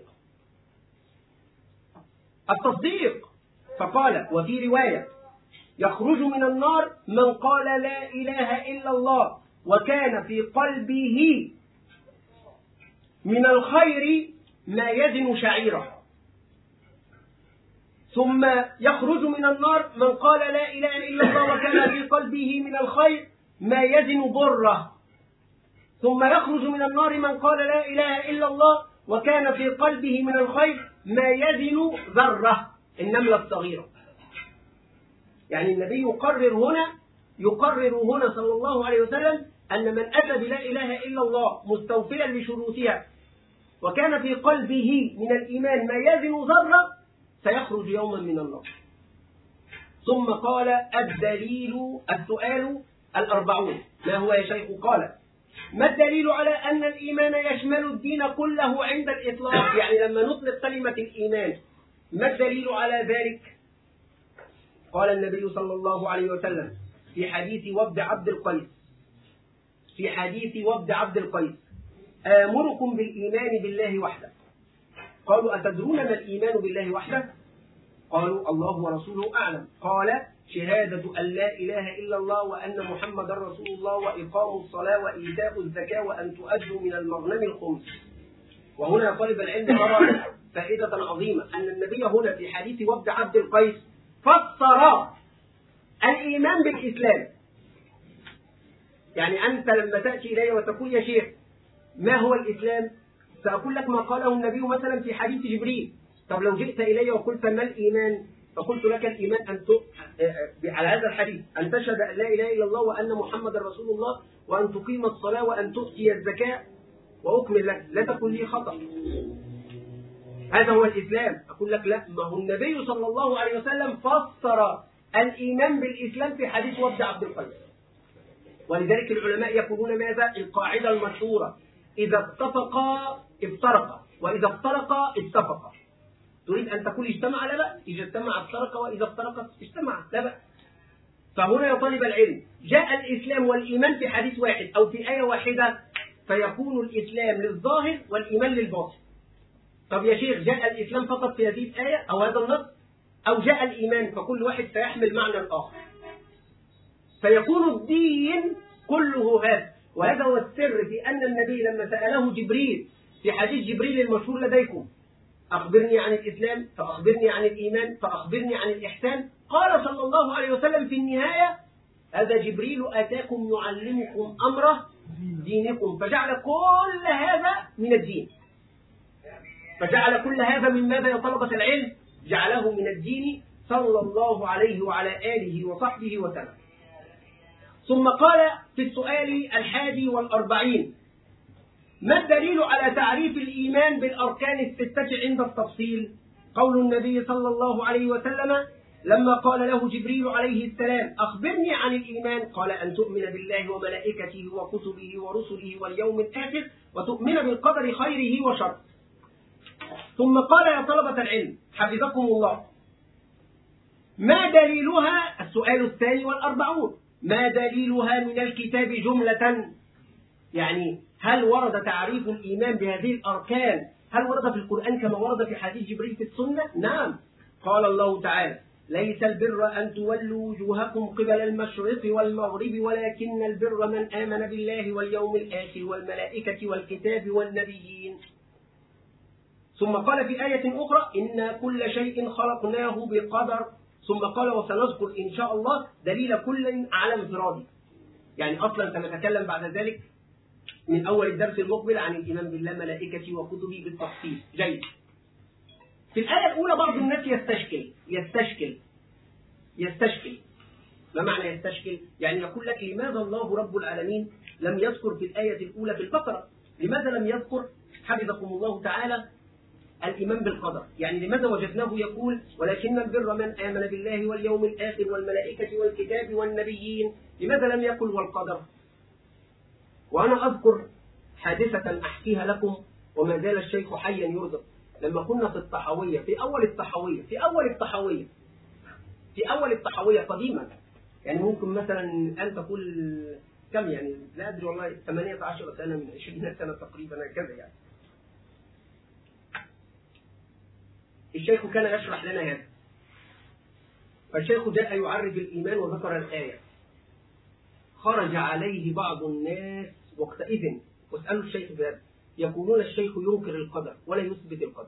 [SPEAKER 1] التصديق فقال وفي رواية يخرج من النار من قال لا إله إلا الله وكان في قلبه من الخير ما يزن شعيرة، ثم يخرج من النار من قال لا إله إلا الله وكان في قلبه من الخير ما يزن بره، ثم يخرج من النار من قال لا إله إلا الله وكان في قلبه من الخير ما يزن ذرة، النملة الصغيرة. يعني النبي يقرر هنا يقرر هنا صلى الله عليه وسلم أن من أتى بلا إله إلا الله مستوفيا لشروطها وكان في قلبه من الإيمان ما يزن ذرة سيخرج يوما من النار. ثم قال الدليل السؤال الأربعون ما هو يا شيخ؟ قال ما الدليل على أن الإيمان يشمل الدين كله عند الإطلاق؟ يعني لما نطلق كلمة الإيمان ما الدليل على ذلك؟ قال النبي صلى الله عليه وسلم في حديث وفد عبد القيس في حديث وفد عبد القيس آمركم بالإيمان بالله وحده. قالوا أتدرون ما الإيمان بالله وحده؟ قالوا الله ورسوله أعلم. قال شهادة أن لا إله إلا الله وأن محمد رسول الله وإقام الصلاة وإيتاء الزكاة وأن تؤدوا من المغنم الخمس. وهنا طالب العلم ترى فائدة عظيمة أن النبي هنا في حديث وفد عبد القيس فسر الإيمان بالإسلام. يعني أنت لما تأتي إلي وتقول يا شيخ ما هو الإسلام؟ سأقول لك ما قاله النبي مثلا في حديث جبريل. طب لو جئت إلي وقلت ما الإيمان؟ فقلت لك الإيمان أن ت... على هذا الحديث أن تشهد أن لا إله إلا الله وأن محمد رسول الله وأن تقيم الصلاة وأن تؤتي الزكاة وأكمل لك. لا تقول لي خطأ، هذا هو الإسلام. أقول لك لا، ما هو النبي صلى الله عليه وسلم فسر الإيمان بالإسلام في حديث وفد عبد القيس. ولذلك العلماء يقولون ماذا؟ القاعدة المشهورة إذا اتفقا افترقا وإذا افترقا اتفقا. تريد أن تقول اجتمع؟ لا بأس. إذا اجتمع افترق وإذا افترق اجتمع، لا بأس. فهنا يا طالب العلم جاء الإسلام والإيمان في حديث واحد أو في آية واحدة، فيكون الإسلام للظاهر والإيمان للباطن. طب يا شيخ جاء الإسلام فقط في هذه الآية أو هذا النص، أو جاء الإيمان، فكل واحد سيحمل معنى الآخر، فيكون الدين كله هذا. وهذا هو السر في أن النبي لما سأله جبريل في حديث جبريل المشهور لديكم أخبرني عن الإسلام فأخبرني عن الإيمان فأخبرني عن الإحسان، قال صلى الله عليه وسلم في النهاية هذا جبريل أتاكم يعلمكم أمره دينكم، فجعل كل هذا من الدين. فجعل كل هذا من ماذا يا طلبة العلم؟ جعله من الدين صلى الله عليه وعلى آله وصحبه وسلم. ثم قال في السؤال الحادي والأربعين ما الدليل على تعريف الإيمان بالأركان الستة عند التفصيل؟ قول النبي صلى الله عليه وسلم لما قال له جبريل عليه السلام أخبرني عن الإيمان، قال أن تؤمن بالله وملائكته وكتبه ورسله واليوم الآخر وتؤمن بالقدر خيره وشره. ثم قال يا طلبة العلم حفظكم الله ما دليلها؟ السؤال الثاني والأربعون ما دليلها من الكتاب جملة؟ يعني هل ورد تعريف الإيمان بهذه الأركان هل ورد في القرآن كما ورد في حديث جبريل في السنة؟ نعم. قال الله تعالى ليس البر أن تولوا وجوهكم قبل المشرق والمغرب ولكن البر من آمن بالله واليوم الآخر والملائكة والكتاب والنبيين. ثم قال في آية أخرى إنا كل شيء خلقناه بقدر. ثم قال وسنذكر إن شاء الله دليل كل على انفراده. يعني أصلا سنتكلم بعد ذلك من أول الدرس المقبل عن الإيمان بالله ملائكته وكتبه بالتفصيل. جيد. في الآية الأولى بعض الناس يستشكل يستشكل يستشكل ما معنى يستشكل؟ يعني يقول لك لماذا الله رب العالمين لم يذكر في الآية الأولى في البقرة؟ لماذا لم يذكر حفظكم الله تعالى الإيمان بالقدر؟ يعني لماذا وجدناه يقول ولكن البر من آمن بالله واليوم الآخر والملائكة والكتاب والنبيين؟ لماذا لم يقل والقدر؟ وأنا أذكر حادثة أحكيها لكم وما زال الشيخ حيا يرزق. لما كنا في الطحاوية في أول الطحاوية في أول الطحاوية في أول الطحاوية قديما، يعني ممكن مثلا أن تقول كم، يعني لا أدري والله ثمانية عشر سنة من عشرين سنة تقريبا كذا. يعني الشيخ كان يشرح لنا هذا، فالشيخ جاء يعرف الإيمان وذكر الآية. خرج عليه بعض الناس وقتئذ واسألوا الشيخ بهذا، يقولون الشيخ ينكر القدر ولا يثبت القدر.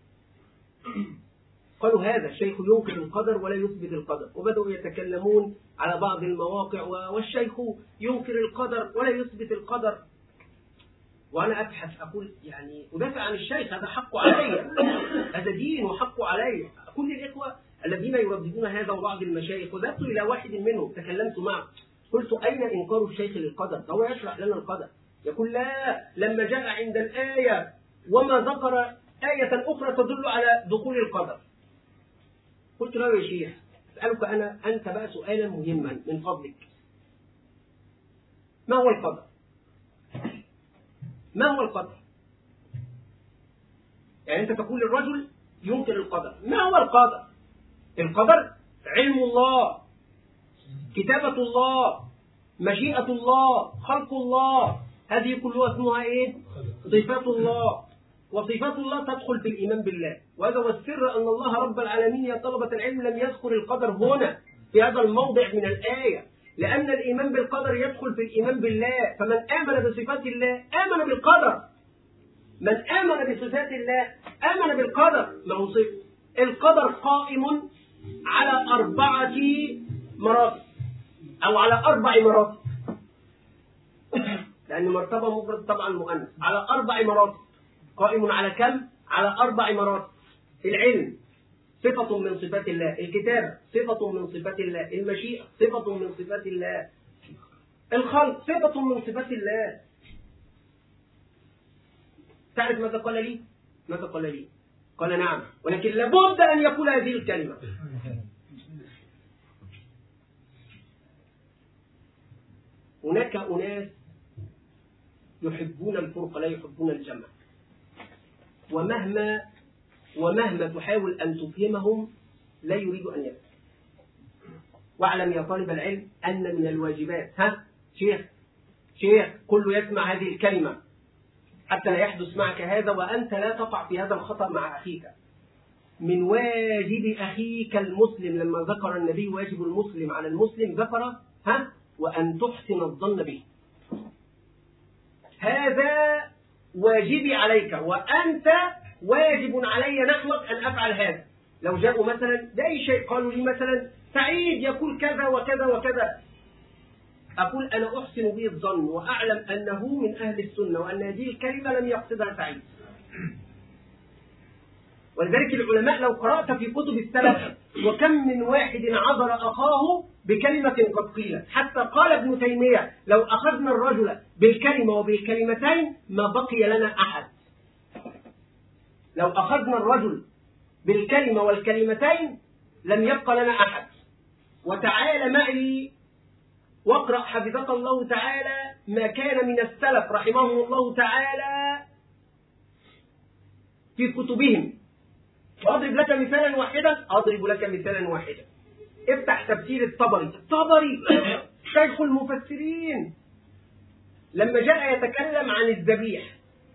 [SPEAKER 1] قالوا هذا الشيخ ينكر القدر ولا يثبت القدر، وبدأوا يتكلمون على بعض المواقع والشيخ ينكر القدر ولا يثبت القدر. وأنا أبحث أقول يعني أدافع عن الشيخ، هذا حقه علي، هذا دين وحقه علي. كل الإخوة الذين يرددون هذا وبعض المشايخ، وذهبت إلى واحد منهم تكلمت معه قلت أين إنكار الشيخ للقدر؟ هو يشرح لنا القدر، يقول لا لما جاء عند الآية وما ذكر آية أخرى تدل على دخول القدر. قلت له يا شيخ أسألك أنا أنت بقى سؤالا مهما من فضلك، ما هو القدر؟ ما هو القدر؟ يعني أنت تقول للرجل ينكر القدر، ما هو القدر؟ القدر علم الله، كتابة الله، مشيئة الله، خلق الله، هذه كلها اسمها ايه؟ صفات الله. وصفات الله تدخل في الإيمان بالله، وهذا هو السر أن الله رب العالمين يا طلبة العلم لم يذكر القدر هنا في هذا الموضع من الآية، لأن الإيمان بالقدر يدخل في الإيمان بالله. فمن آمن بصفات الله آمن بالقدر، من آمن بصفات الله آمن بالقدر. ما هو صفة القدر قائم على أربعة مراتب أو على أربع مراتب، لأن مرتبة مفرد طبعا مؤنث. على أربع مراتب، قائم على كم؟ على أربع مراتب. العلم صفة من صفات الله، الكتابة صفة من صفات الله، المشيئة صفة من صفات الله، الخلق صفة من صفات الله. تعرف ماذا قال لي؟ ماذا قال لي؟ قال نعم، ولكن لابد أن يقول هذه الكلمة. هناك أناس يحبون الفرق لا يحبون الجمع، ومهما ومهما تحاول أن تفهمهم لا يريد أن يفهم. واعلم يا طالب العلم أن من الواجبات، ها شيخ شيخ كله يسمع هذه الكلمة حتى لا يحدث معك هذا وأنت لا تقع في هذا الخطأ مع أخيك. من واجب أخيك المسلم لما ذكر النبي واجب المسلم على المسلم ذكر ها وأن تحسن الظن به. هذا واجبي عليك وأنت واجب علي نحوك أن أفعل هذا. لو جاءوا مثلا بأي شيء قالوا لي مثلا سعيد يقول كذا وكذا وكذا، أقول أنا أحسن به الظن وأعلم أنه من أهل السنة وأن هذه الكلمة لم يقصدها سعيد. ولذلك العلماء لو قرأت في كتب السلف وكم من واحد عذر أخاه بكلمة قد قيلت، حتى قال ابن تيمية لو أخذنا الرجل بالكلمة وبالكلمتين ما بقي لنا أحد. لو أخذنا الرجل بالكلمة والكلمتين لم يبقى لنا أحد. وتعالى معي واقرأ حفظك الله تعالى ما كان من السلف رحمهم الله تعالى في كتبهم. وأضرب لك مثالا واحدا أضرب لك مثالا واحدا افتح تفسير الطبري. الطبري شيخ المفسرين لما جاء يتكلم عن الذبيح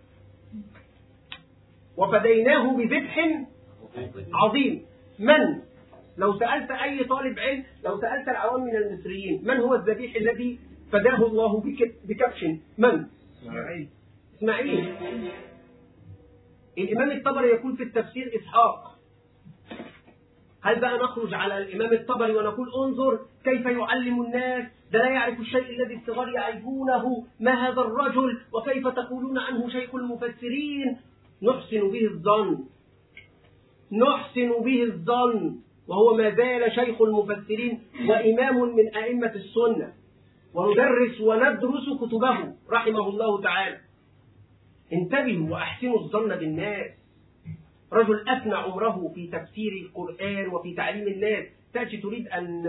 [SPEAKER 1] وفديناه بذبح عظيم. من لو سألت أي طالب علم، لو سألت العوام من المصريين من هو الذبيح الذي فداه الله بكبش؟ من؟ إسماعيل. إسماعيل. الإمام الطبري يقول في التفسير إسحاق. هل بقى نخرج على الإمام الطبري ونقول انظر كيف يعلم الناس، ده لا يعرف الشيء الذي الصغار يعرفونه، ما هذا الرجل وكيف تقولون عنه شيخ المفسرين؟ نحسن به الظن، نحسن به الظن، وهو ما زال شيخ المفسرين وإمام من أئمة السنة، وندرس وندرس كتبه رحمه الله تعالى. انتبهوا وأحسنوا الظن بالناس. رجل أثنى عمره في تفسير القرآن وفي تعليم الناس، تأتي تريد أن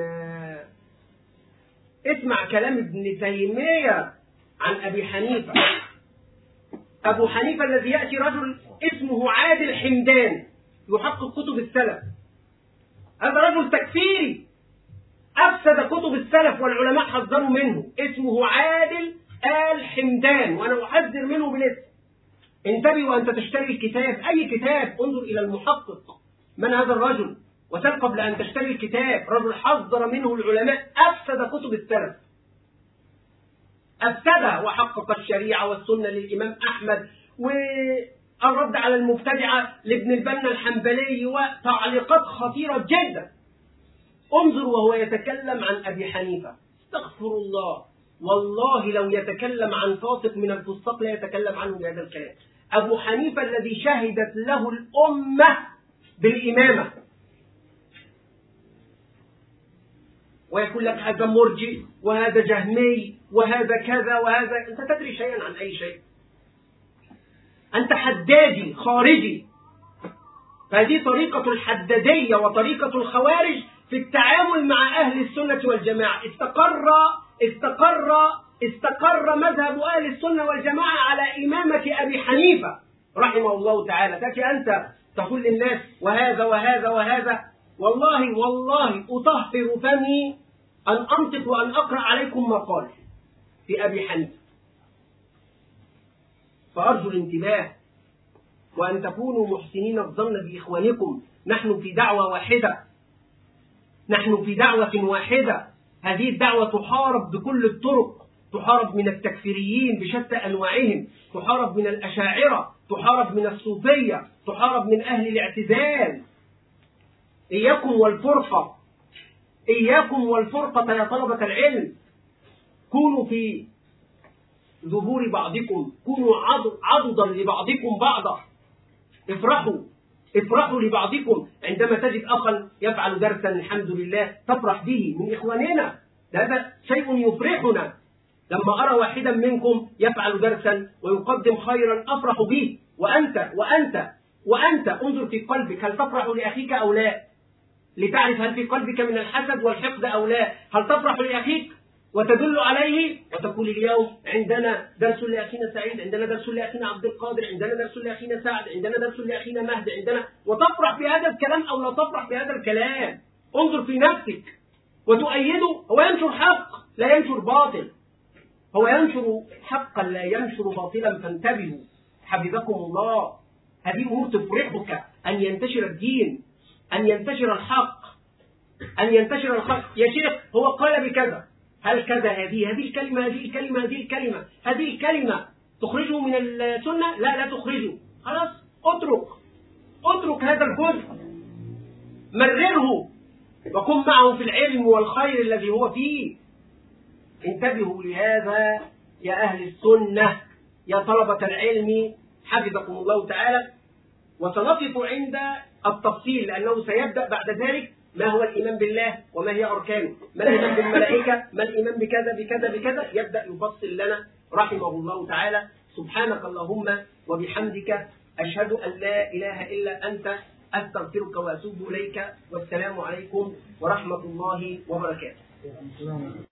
[SPEAKER 1] اسمع كلام ابن تيمية عن أبي حنيفة. أبو حنيفة الذي يأتي رجل اسمه عادل حمدان يحقق كتب السلف، هذا رجل تكفيري أفسد كتب السلف والعلماء حذروا منه، اسمه عادل آل حمدان وأنا أحذر منه بالاسم. انتبه وأنت تشتري الكتاب، أي كتاب انظر إلى المحقق من هذا الرجل وسل قبل أن تشتري الكتاب. رجل حذر منه العلماء أفسد كتب السلف، أفسدها وحقق الشريعة والسنة للإمام أحمد والرد على المبتدعة لابن البنا الحنبلي وتعليقات خطيرة جدا. انظر وهو يتكلم عن أبي حنيفة، استغفر الله، والله لو يتكلم عن فاسق من الفساق لا يتكلم عنه بهذا الكلام. أبو حنيفة الذي شهدت له الأمة بالإمامة، ويقول لك هذا مرجئ وهذا جهمي وهذا كذا وهذا. أنت تدري شيئا عن أي شيء؟ أنت حدادي خارجي. فهذه طريقة الحدادية وطريقة الخوارج في التعامل مع أهل السنة والجماعة. استقر استقر استقر مذهب أهل السنة والجماعة على إمامة أبي حنيفة رحمه الله تعالى. تأتي أنت تقول للناس وهذا وهذا وهذا، والله والله أطهر فمي أن أنطق وأن أقرأ عليكم ما قال في أبي حنيفة. فأرجو الانتباه وأن تكونوا محسنين الظن بإخوانكم. نحن في دعوة واحدة، نحن في دعوة واحدة. هذه الدعوة تحارب بكل الطرق، تحارب من التكفيريين بشتى أنواعهم، تحارب من الأشاعرة، تحارب من الصوفية، تحارب من أهل الاعتزال. إياكم والفرقة، إياكم والفرقة يا طلبة العلم. كونوا في ظهور بعضكم، كونوا عضدا لبعضكم بعضا. افرحوا افرحوا لبعضكم عندما تجد أخا يفعل درسا الحمد لله تفرح به من إخواننا، هذا شيء يفرحنا. لما أرى واحدا منكم يفعل درسا ويقدم خيرا أفرح به. وأنت وأنت وأنت انظر في قلبك، هل تفرح لأخيك أو لا؟ لتعرف هل في قلبك من الحسد والحقد أو لا. هل تفرح لأخيك وتدل عليه وتقول اليوم عندنا درس لأخينا سعيد، عندنا درس لأخينا عبد القادر، عندنا درس لأخينا سعد، عندنا درس لأخينا مهدي، عندنا، وتفرح بهذا الكلام أو لا تفرح بهذا الكلام. انظر في نفسك وتؤيده. هو ينشر حق لا ينشر باطل، هو ينشر حقا لا ينشر باطلا، فانتبهوا حفظكم الله. هذه أمور تفرحك، أن ينتشر الدين، أن ينتشر الحق، أن ينتشر الحق. يا شيخ هو قال بكذا، هل كذا هذه هذه الكلمة هذه الكلمة هذه الكلمة هذه الكلمة تخرجه من السنة؟ لا لا تخرجه. خلاص اترك اترك هذا الجزء، مرره وكن معه في العلم والخير الذي هو فيه. انتبهوا لهذا يا أهل السنة يا طلبة العلم حفظكم الله تعالى. وسنقف عند التفصيل لأنه سيبدأ بعد ذلك ما هو الإيمان بالله وما هي أركانه، ما الإيمان بالملائكة، ما الإيمان بكذا بكذا بكذا. يبدأ يفصل لنا رحمه الله تعالى. سبحانك اللهم وبحمدك أشهد أن لا إله إلا أنت أستغفرك وأتوب إليك. والسلام عليكم ورحمة الله وبركاته.